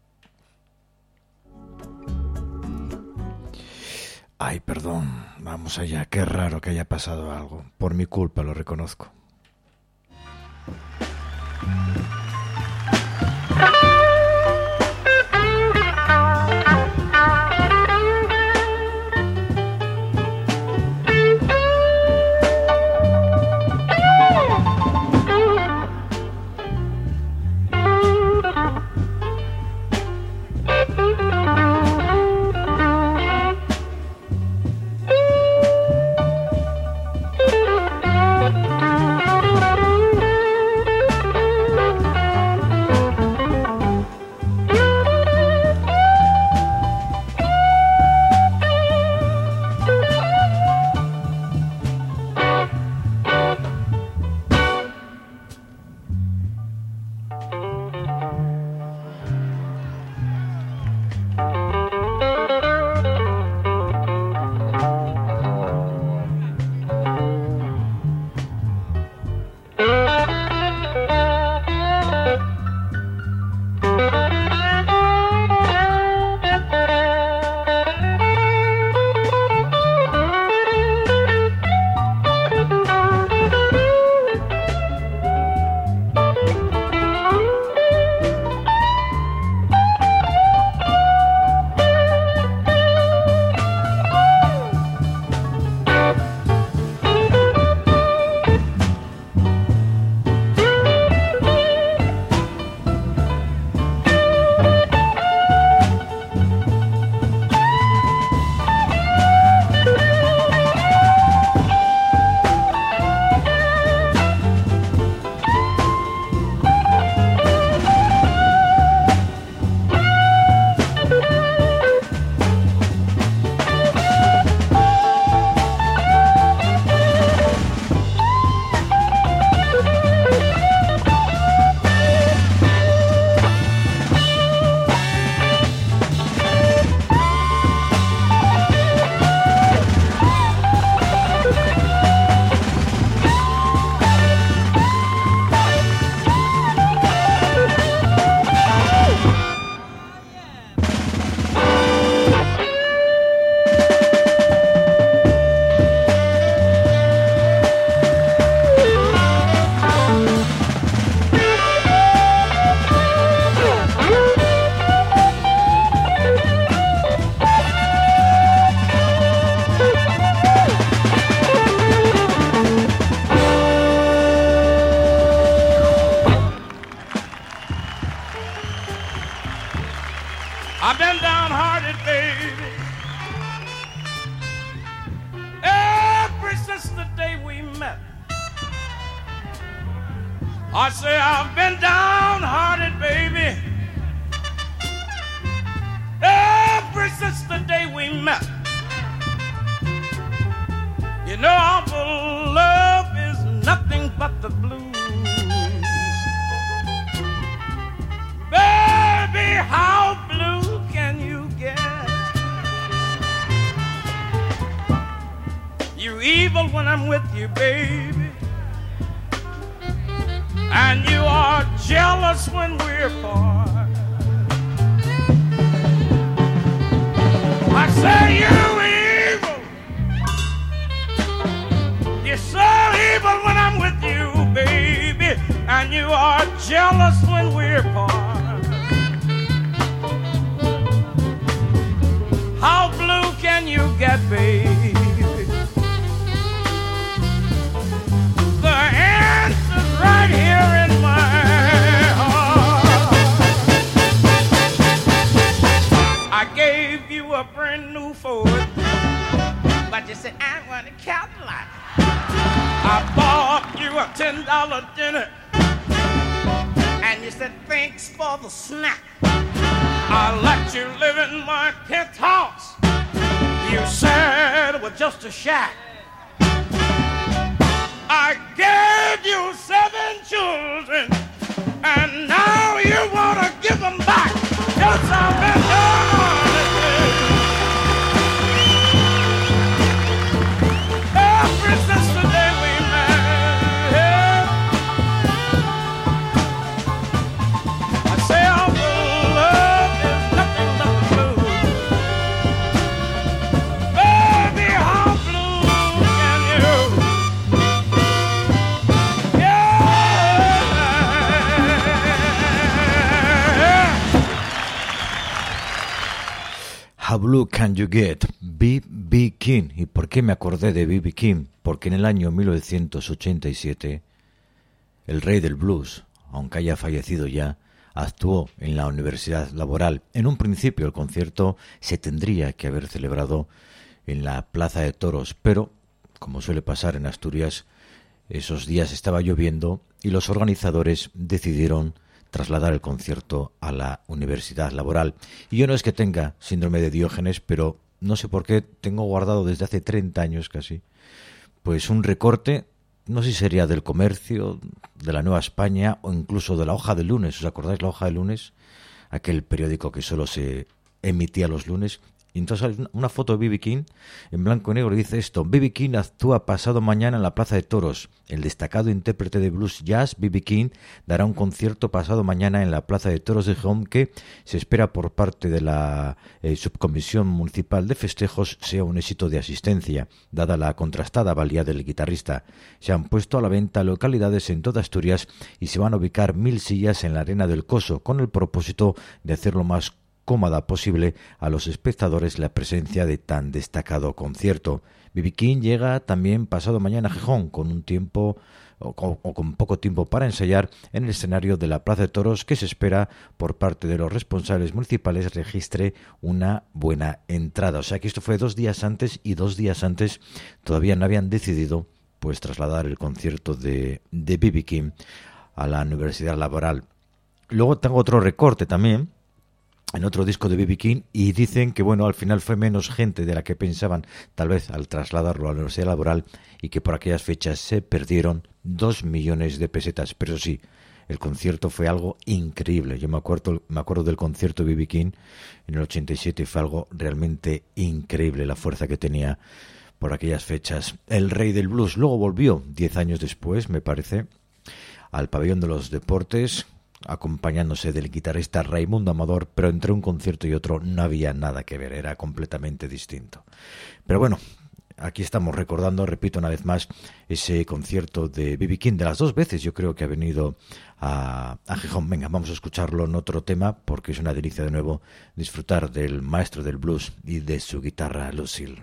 Ay, perdón, vamos allá, qué raro que haya pasado algo. Por mi culpa, lo reconozco. I say I've been downhearted, baby, ever since the day we met. You know, our love is nothing but the blues. Baby, how blue can you get? You evil when I'm with you, baby, and you are jealous when we're apart. I say you evil, you're so evil when I'm with you, baby, and you are jealous when we're apart. How blue can you get, baby? The answer's right here in my heart. I gave you a brand new Ford, but you said I want a Cadillac. I bought you a $10 dinner, and you said thanks for the snack. I let you live in my penthouse. You said it was just a shack. I gave you 7 children, and now you want to give them back. Yes, I've been done. Ever since the day we met, I say our love is nothing but the blues. Baby, how blue can you? How Blue Can You Get, B.B. King. ¿Y por qué me acordé de B.B. King? Porque en el año 1987, el rey del blues, aunque haya fallecido ya, actuó en la Universidad Laboral. En un principio el concierto se tendría que haber celebrado en la Plaza de Toros, pero, como suele pasar en Asturias, esos días estaba lloviendo y los organizadores decidieron trasladar el concierto a la Universidad Laboral. Y yo no es que tenga síndrome de Diógenes, pero no sé por qué tengo guardado desde hace 30 años casi, pues un recorte, no sé si sería del Comercio, de la Nueva España o incluso de la Hoja de Lunes. ¿Os acordáis la Hoja de Lunes? Aquel periódico que solo se emitía los lunes. Y entonces hay una foto de B.B. King en blanco y negro y dice esto: B.B. King actúa pasado mañana en la Plaza de Toros. El destacado intérprete de blues jazz B.B. King dará un concierto pasado mañana en la Plaza de Toros de Gijón que se espera por parte de la Subcomisión Municipal de Festejos sea un éxito de asistencia, dada la contrastada valía del guitarrista. Se han puesto a la venta localidades en toda Asturias y se van a ubicar 1000 sillas en la Arena del Coso con el propósito de hacerlo más cómoda posible a los espectadores la presencia de tan destacado concierto. B.B. King llega también pasado mañana a Gijón con un tiempo o con poco tiempo para ensayar en el escenario de la Plaza de Toros, que se espera por parte de los responsables municipales registre una buena entrada. O sea que esto fue 2 días antes, y 2 días antes todavía no habían decidido pues trasladar el concierto de B.B. King a la Universidad Laboral. Luego tengo otro recorte también en otro disco de B.B. King, y dicen que bueno, al final fue menos gente de la que pensaban, tal vez al trasladarlo a la Universidad Laboral, y que por aquellas fechas se perdieron 2 millones de pesetas. Pero sí, el concierto fue algo increíble. Yo me acuerdo del concierto de B.B. King en el 87 y fue algo realmente increíble la fuerza que tenía por aquellas fechas. El rey del blues luego volvió 10 años después, me parece, al Pabellón de los Deportes, acompañándose del guitarrista Raimundo Amador, pero entre un concierto y otro no había nada que ver, era completamente distinto. Pero bueno, aquí estamos recordando, repito una vez más, ese concierto de B.B. King, de las 2 veces yo creo que ha venido a Gijón. Venga, vamos a escucharlo en otro tema, porque es una delicia de nuevo disfrutar del maestro del blues y de su guitarra Lucille.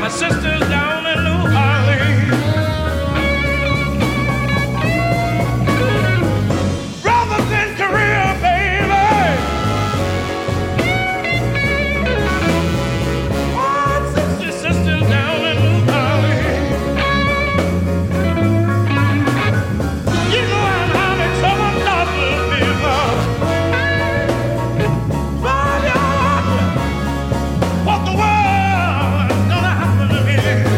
sisters down in New Orleans. Brothers in Korea, baby. Oh, sisters down in New Orleans. You know I'm having trouble talking people. But what the world is gonna happen to me?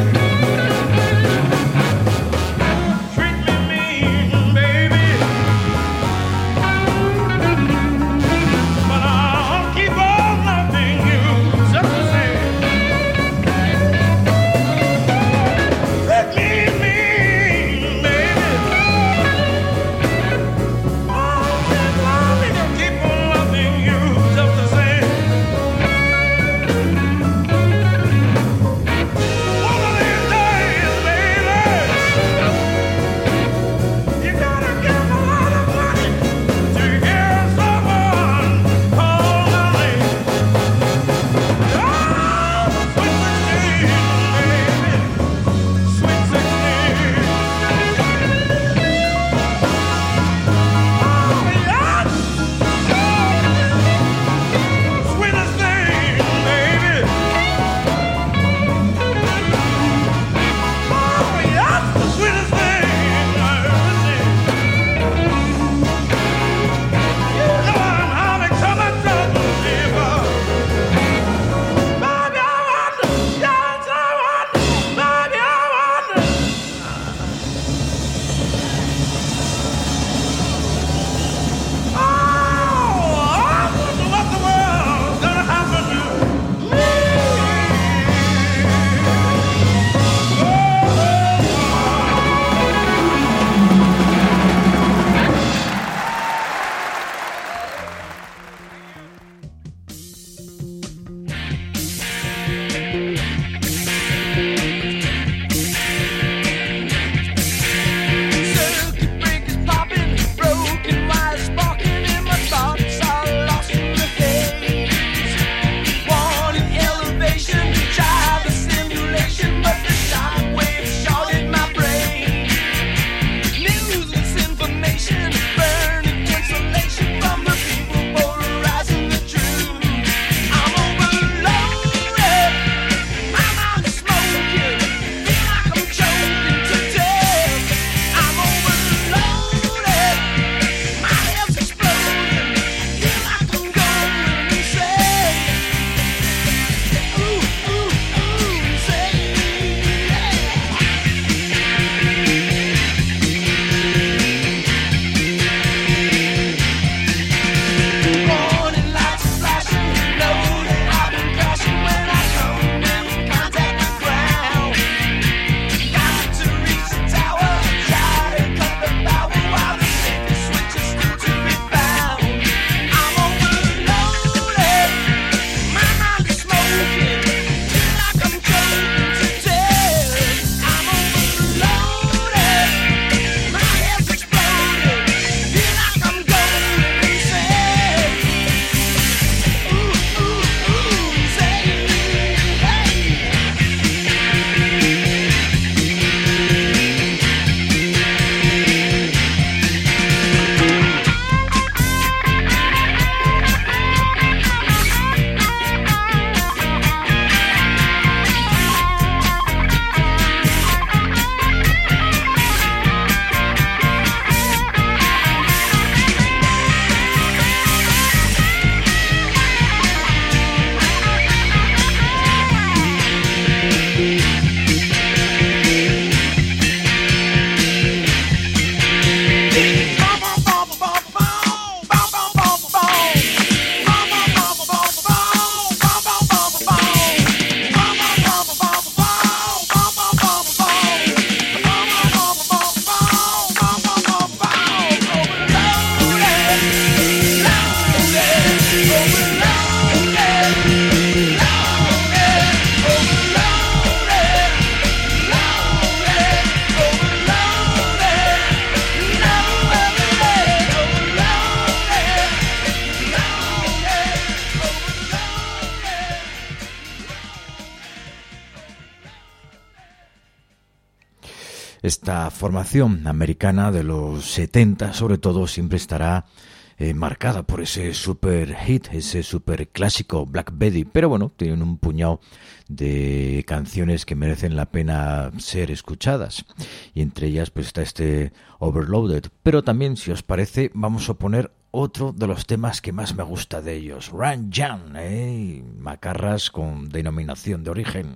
Esta formación americana de los 70, sobre todo, siempre estará marcada por ese super hit, ese super clásico Black Betty, pero bueno, tienen un puñado de canciones que merecen la pena ser escuchadas, y entre ellas pues está este Overloaded. Pero también, si os parece, vamos a poner otro de los temas que más me gusta de ellos, Ran Jan, macarras con denominación de origen.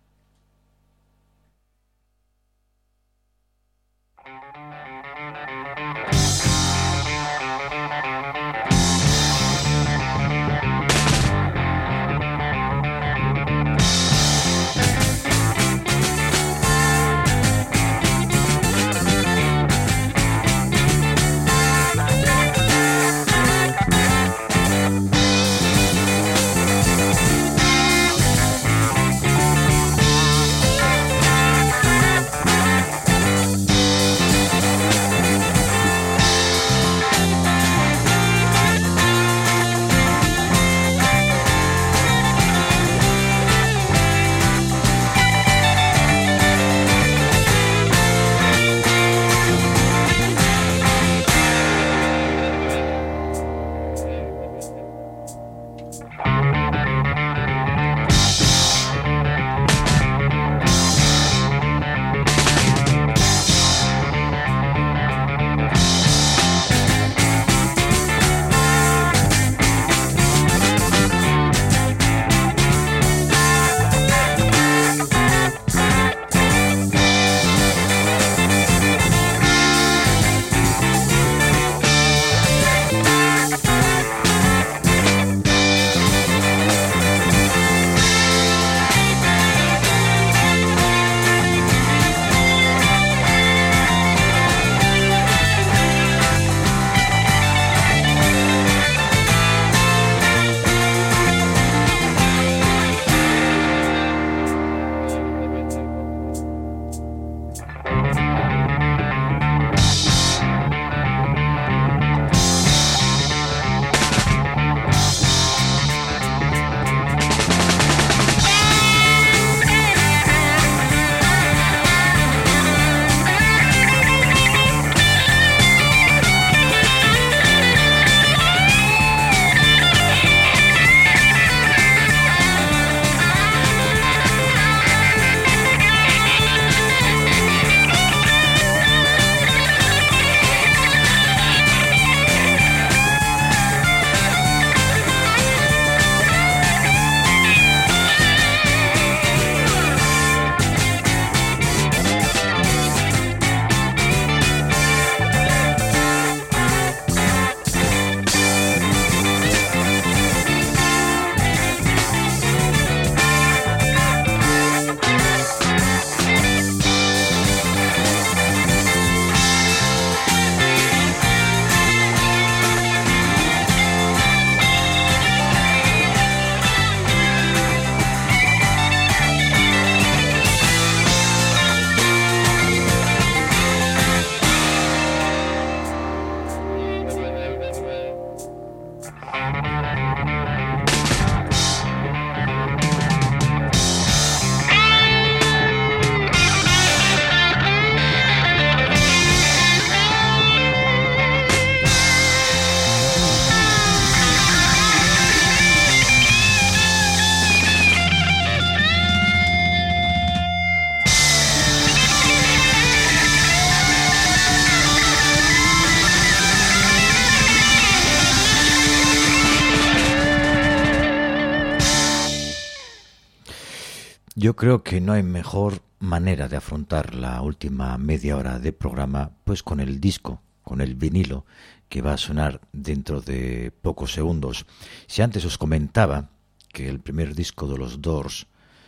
Yo creo que no hay mejor manera de afrontar la última media hora de programa pues con el disco, con el vinilo que va a sonar dentro de pocos segundos. Si antes os comentaba que el primer disco de los Doors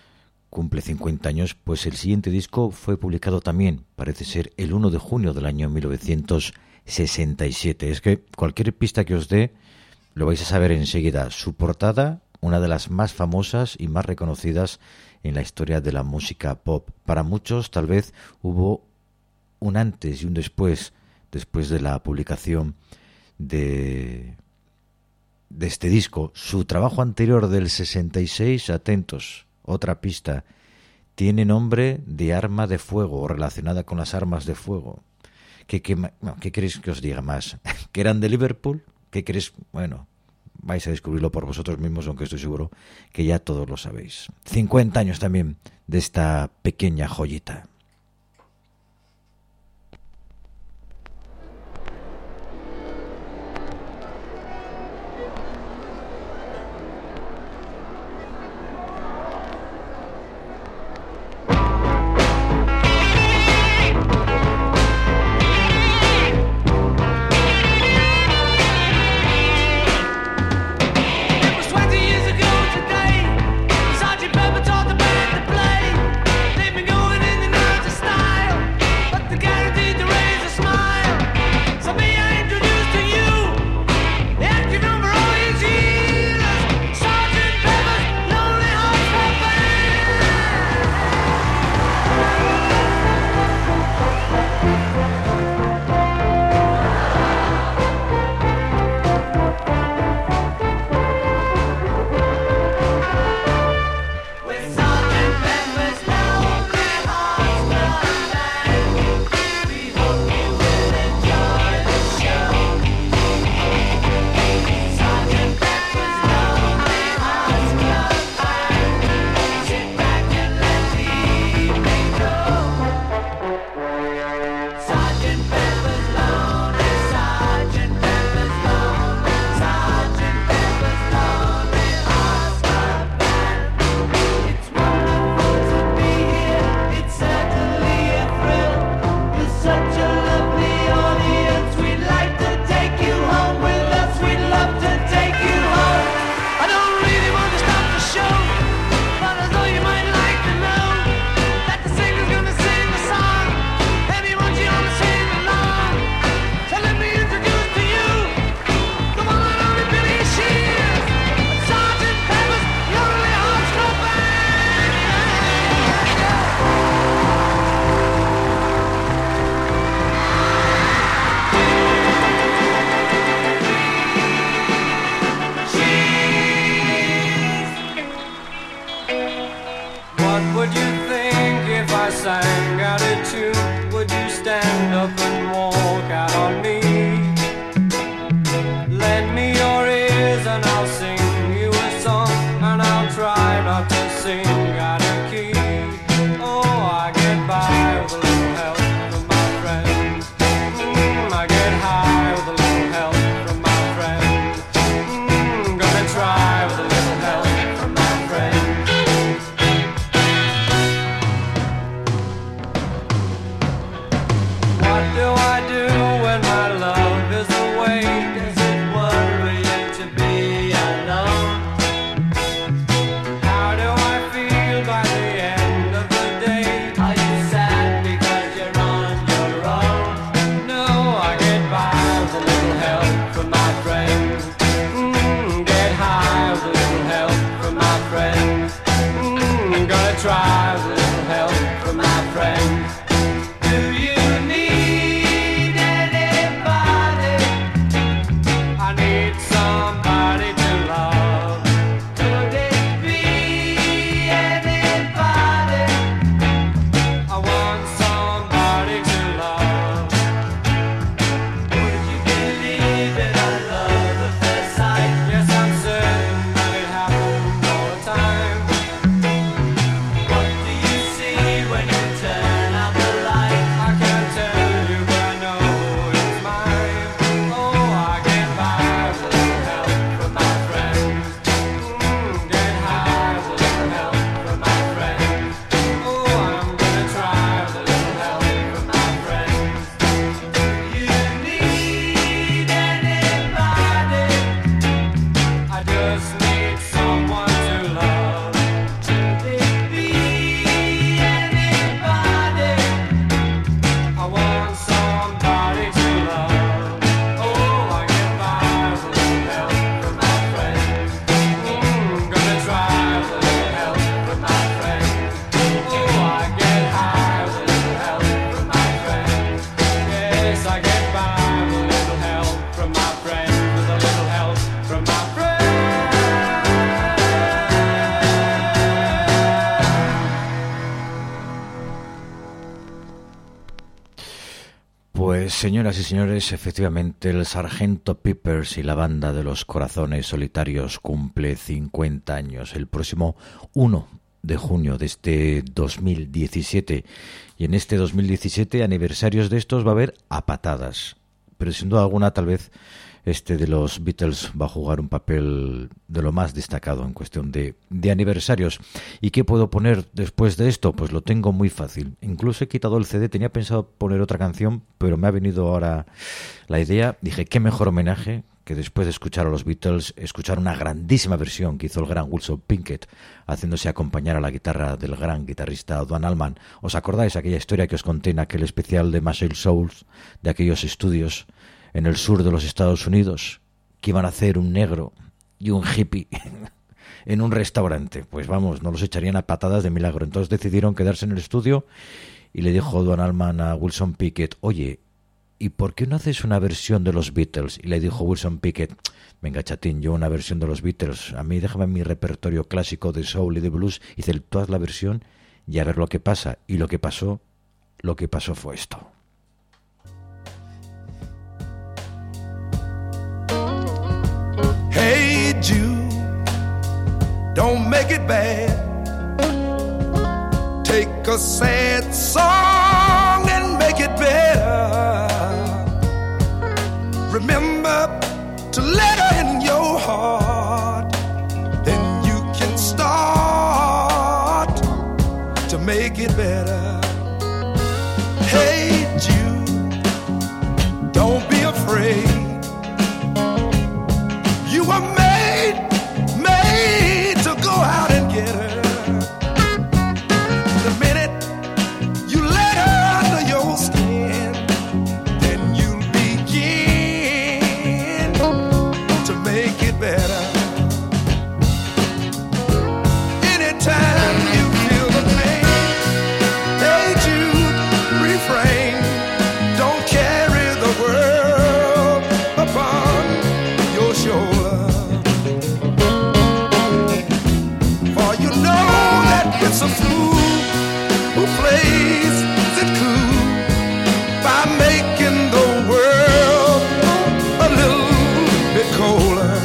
cumple 50 años, pues el siguiente disco fue publicado también, parece ser el 1 de junio del año 1967. Es que cualquier pista que os dé lo vais a saber enseguida. Su portada, una de las más famosas y más reconocidas en la historia de la música pop. Para muchos tal vez hubo un antes y un después de la publicación de este disco. Su trabajo anterior del 66, atentos, otra pista, tiene nombre de arma de fuego o relacionada con las armas de fuego. ¿Qué queréis que os diga más? ¿Que eran de Liverpool? ¿Qué queréis? Bueno, vais a descubrirlo por vosotros mismos, aunque estoy seguro que ya todos lo sabéis. 50 años también de esta pequeña joyita. What do Pues señoras y señores, efectivamente el Sargento Peppers y la banda de los Corazones Solitarios cumple 50 años el próximo 1 de junio de este 2017. Y en este 2017 aniversarios de estos va a haber a patadas. Pero sin duda alguna tal vez este de los Beatles va a jugar un papel de lo más destacado en cuestión de aniversarios. ¿Y qué puedo poner después de esto? Pues lo tengo muy fácil. Incluso he quitado el CD, tenía pensado poner otra canción, pero me ha venido ahora la idea. Dije, qué mejor homenaje que después de escuchar a los Beatles, escuchar una grandísima versión que hizo el gran Wilson Pinkett, haciéndose acompañar a la guitarra del gran guitarrista Duane Allman. ¿Os acordáis aquella historia que os conté en aquel especial de Muscle Souls, de aquellos estudios en el sur de los Estados Unidos, que iban a hacer un negro y un hippie en un restaurante? Pues vamos, no los echarían a patadas de milagro. Entonces decidieron quedarse en el estudio y le dijo Duane Allman a Wilson Pickett, oye, ¿y por qué no haces una versión de los Beatles? Y le dijo Wilson Pickett, venga chatín, yo una versión de los Beatles, a mí déjame mi repertorio clásico de soul y de blues. Y dice, tú haz la versión y a ver lo que pasa. Y lo que pasó fue esto. Hey Jude, don't make it bad. Take a sad song and make it better. Remember to let her in your heart, then you can start to make it better. Hey Jude, don't be afraid. You were made to go out and get her. The minute you let her under your skin, then you'll begin to make it better. Anytime you feel the pain, hey Jude, refrain. Don't carry the world upon your shoulder. It's a fool who plays it cool by making the world a little bit colder.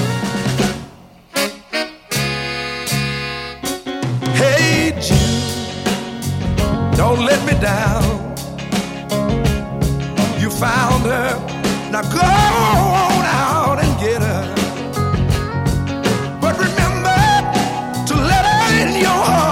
Hey Jude, don't let me down. You found her, now go on out and get her. But remember to let her in your heart.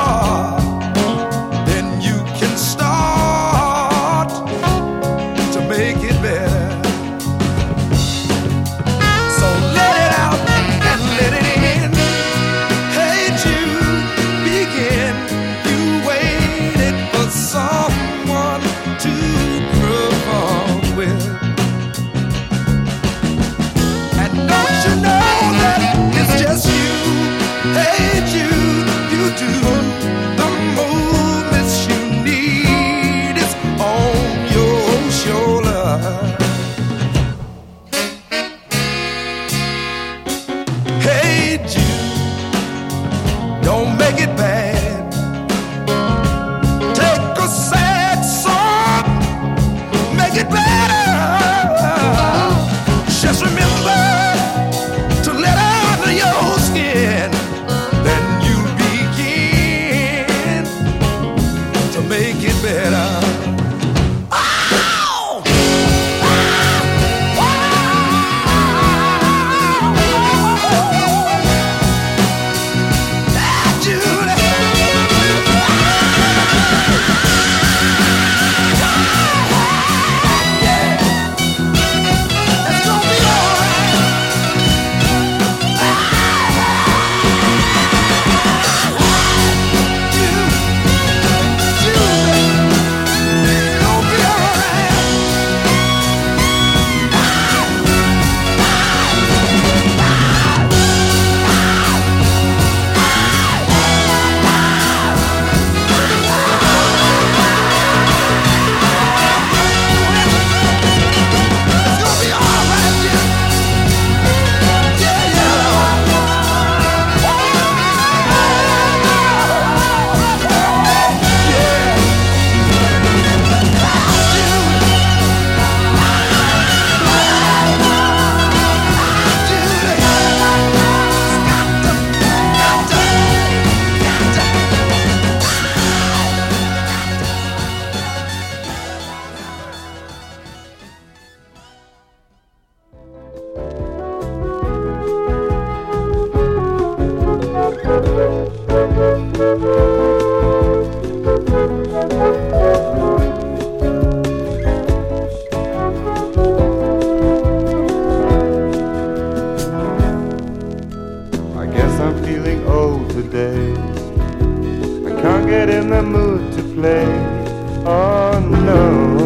oh no,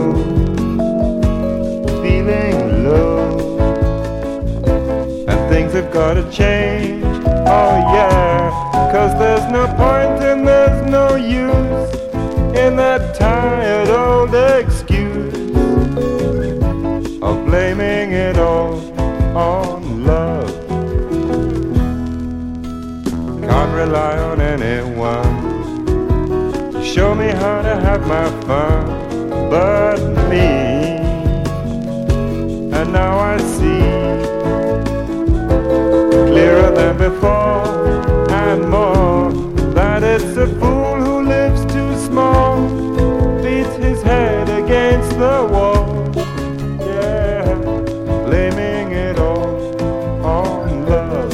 feeling low, and things have gotta change, oh yeah, 'cause there's no point and there's no use in that tired old excuse of blaming it all on love. Can't rely on anyone to show me how to have my fun but me. And now I see clearer than before and more that it's a fool who lives too small, beats his head against the wall, yeah, blaming it all on love.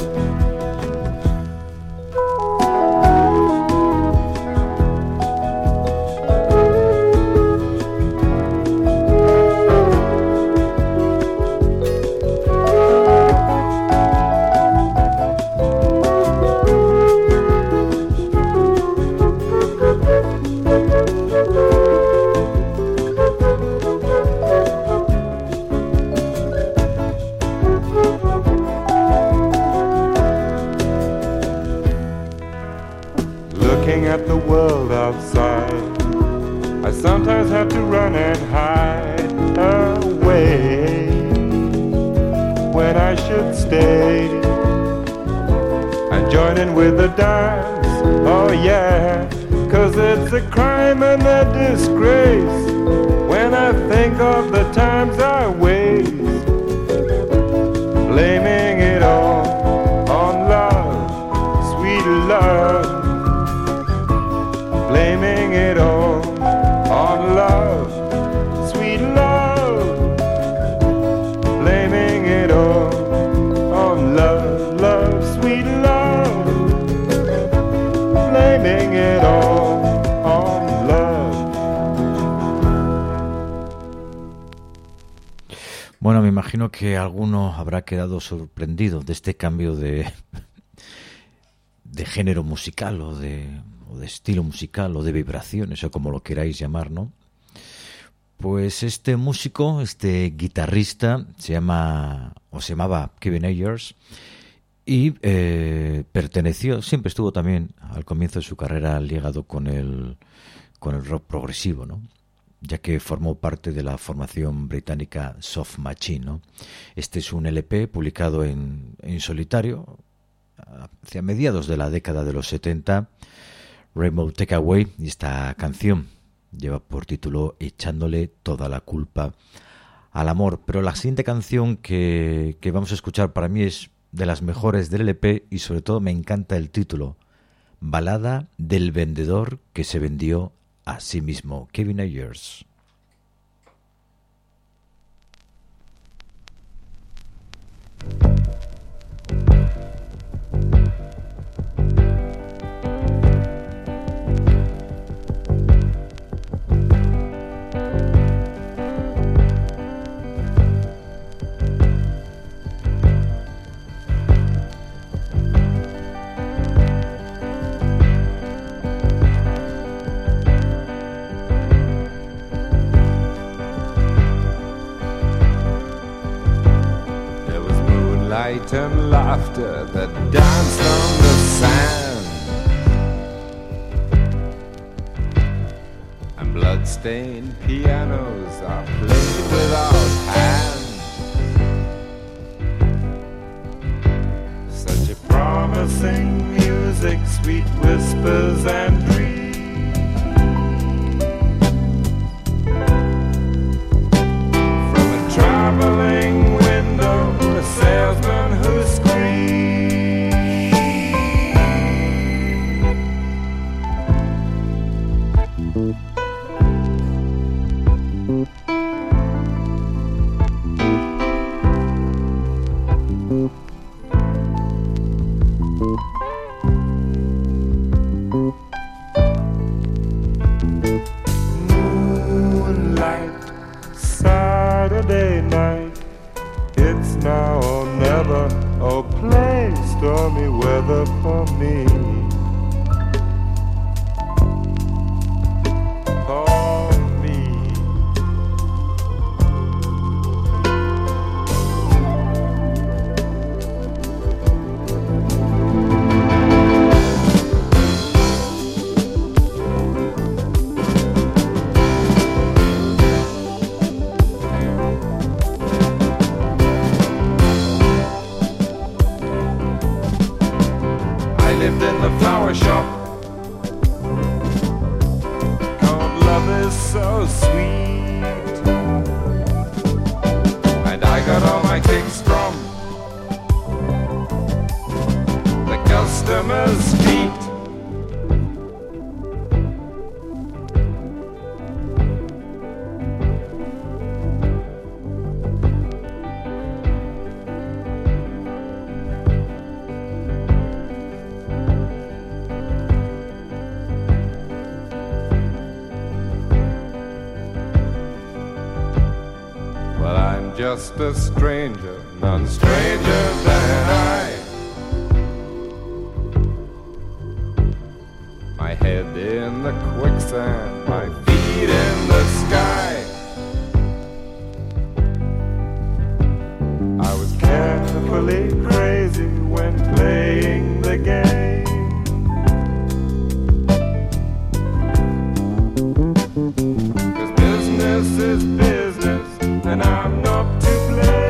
Looking at the world outside, I sometimes have to run and hide away when I should stay and join in with the dance, oh yeah, 'cause it's a crime and a disgrace when I think of the times I waste, blaming it all on love, sweet love, blaming it all on love, sweet love, blaming it all on love, love, sweet love, blaming it all on love. Bueno, me imagino que alguno habrá quedado sorprendido de este cambio de género musical o de estilo musical o de vibraciones o como lo queráis llamar, ¿no? Pues este músico, este guitarrista se llamaba Kevin Ayers y siempre estuvo también al comienzo de su carrera ligado con el rock progresivo, ¿no? Ya que formó parte de la formación británica Soft Machine, ¿no? Este es un LP publicado en solitario hacia mediados de la década de los 70, Rainbow Takeaway, y esta canción lleva por título Echándole toda la culpa al amor. Pero la siguiente canción que vamos a escuchar para mí es de las mejores del LP y sobre todo me encanta el título, Balada del vendedor que se vendió a sí mismo, Kevin Ayers. And laughter that danced on the sand, and blood-stained pianos are played without hands. Such a promising music, sweet whispers and dreams, from a traveling window, a salesman who screams. Moonlight, Saturday night, it's now or never. Oh, play stormy weather for me. was so sweet. And I got all my kicks from the customer's feet. Just a stranger, none stranger than I. My head in the quicksand, my feet in the sky. I was carefully crazy when playing the game. 'Cause business is business, and I'm not to blame.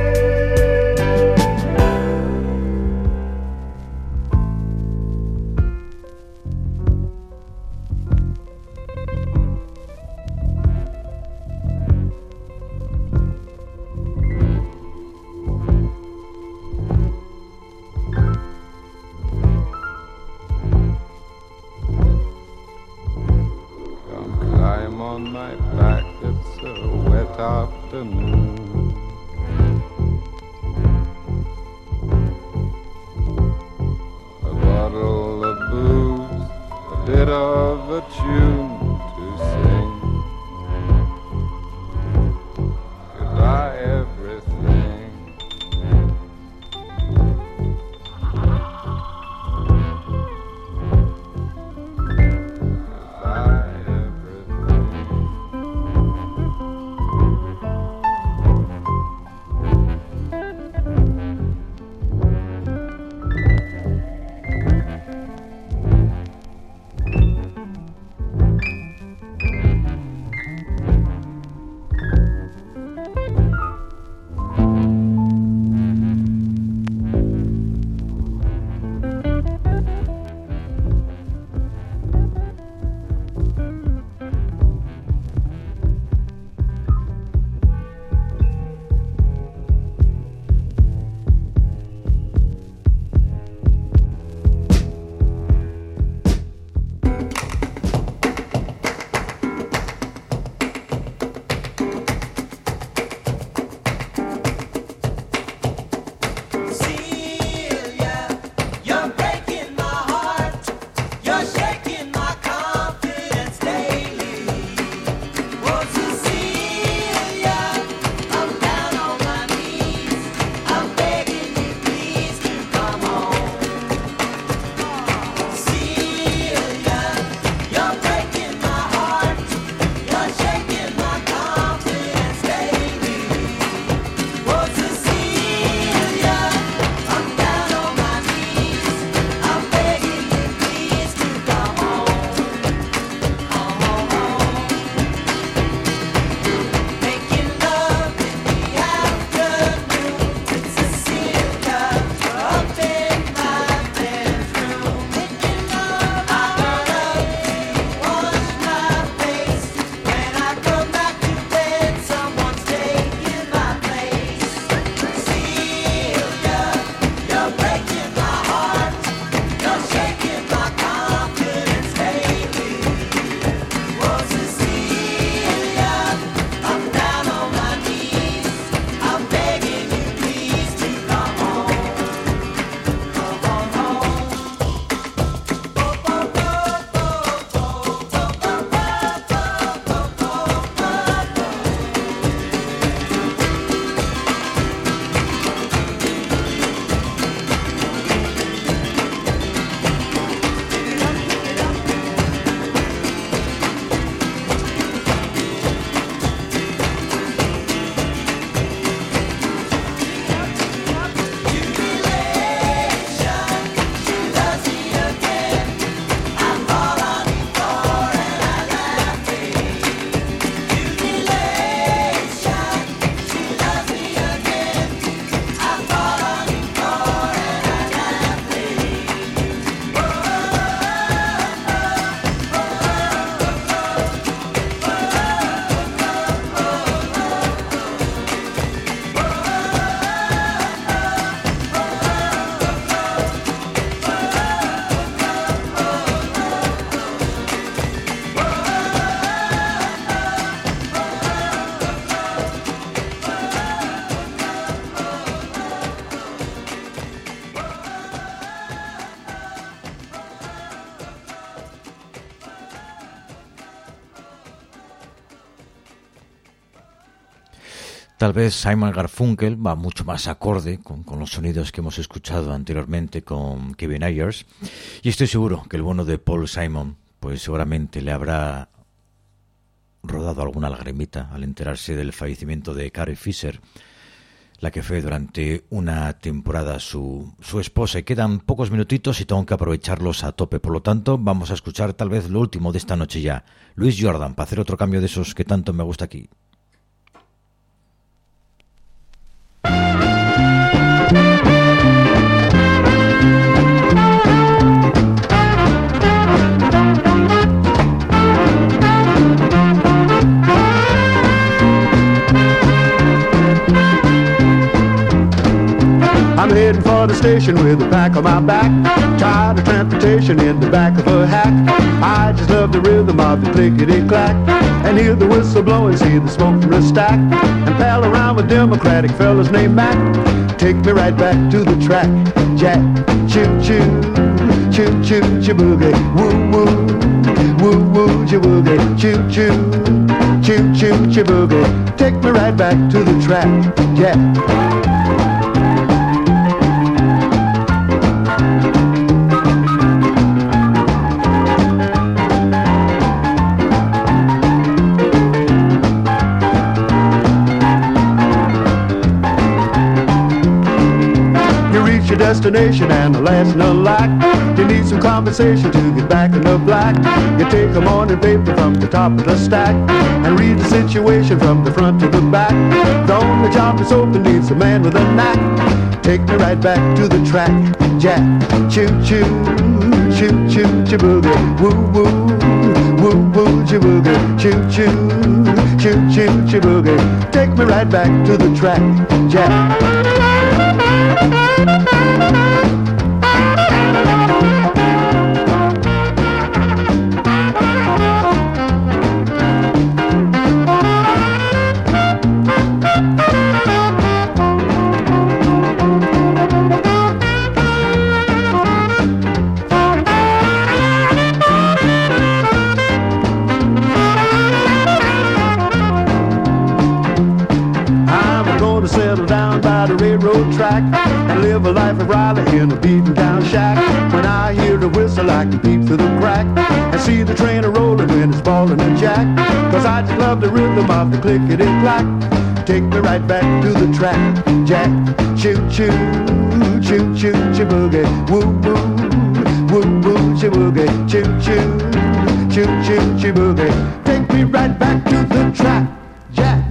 Come climb on my back, it's a wet afternoon. A bottle of booze, a bit of a tune to sing. Goodbye, everything. Goodbye, everything. Tal vez Simon Garfunkel va mucho más acorde con los sonidos que hemos escuchado anteriormente con Kevin Ayers, y estoy seguro que el bueno de Paul Simon pues seguramente le habrá rodado alguna lagrimita al enterarse del fallecimiento de Carrie Fisher, la que fue durante una temporada su esposa. Y quedan pocos minutitos y tengo que aprovecharlos a tope, por lo tanto vamos a escuchar tal vez lo último de esta noche ya, Louis Jordan, para hacer otro cambio de esos que tanto me gusta aquí. I'm heading for the station with the pack on my back, tired of transportation in the back of a hack. I just love the rhythm of the clickety-clack, and hear the whistle blowing, see the smoke from the stack, and pal around with Democratic fellas named Mac. Take me right back to the track, Jack. Choo-choo, choo-choo, choo-boogie, woo-woo, woo-woo, choo-boogie, choo-choo, choo-choo, choo-boogie. Take me right back to the track, Jack. Destination and the last no lack. You need some compensation to get back in the black. You take a morning paper from the top of the stack and read the situation from the front to the back. The only job that's open needs a man with a knack. Take me right back to the track, Jack. Choo-choo, choo-choo, choo-boogie, woo-woo, woo-woo, choo-boogie, choo-choo, choo-choo, choo-boogie. Take me right back to the track, Jack. And live a life of Riley in a beaten down shack. When I hear the whistle I can peep through the crack and see the train a-rolling when it's ballin' and jack. Cause I just love the rhythm of the clickety-clack. Take me right back to the track, Jack. Choo-choo, choo-choo, choo-boogie, woo-woo, woo-woo, choo-boogie, choo-choo, choo-choo, choo-boogie. Take me right back to the track, Jack.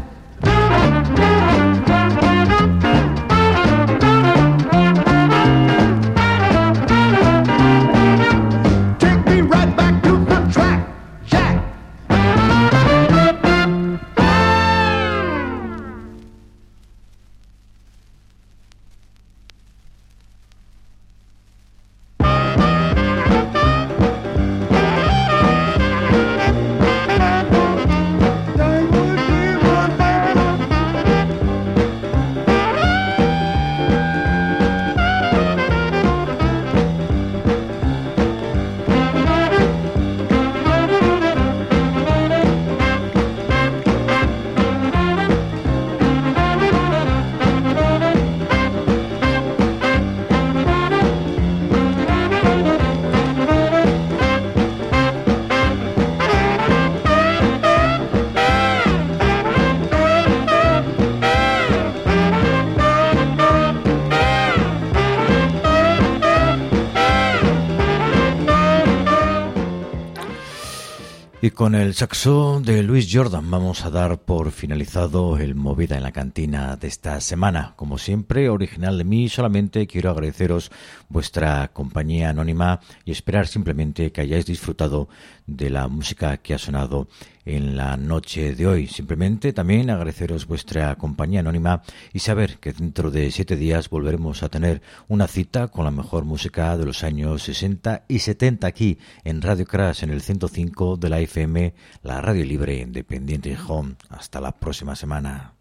Y con el saxo de Louis Jordan vamos a dar por finalizado el Movida en la Cantina de esta semana. Como siempre, original de mí, solamente quiero agradeceros vuestra compañía anónima y esperar simplemente que hayáis disfrutado de la música que ha sonado en la noche de hoy. Simplemente también agradeceros vuestra compañía anónima y saber que dentro de 7 días volveremos a tener una cita con la mejor música de los años 60 y 70 aquí en Radio Crash, en el 105 de la FM, la radio libre independiente de Home. Hasta la próxima semana.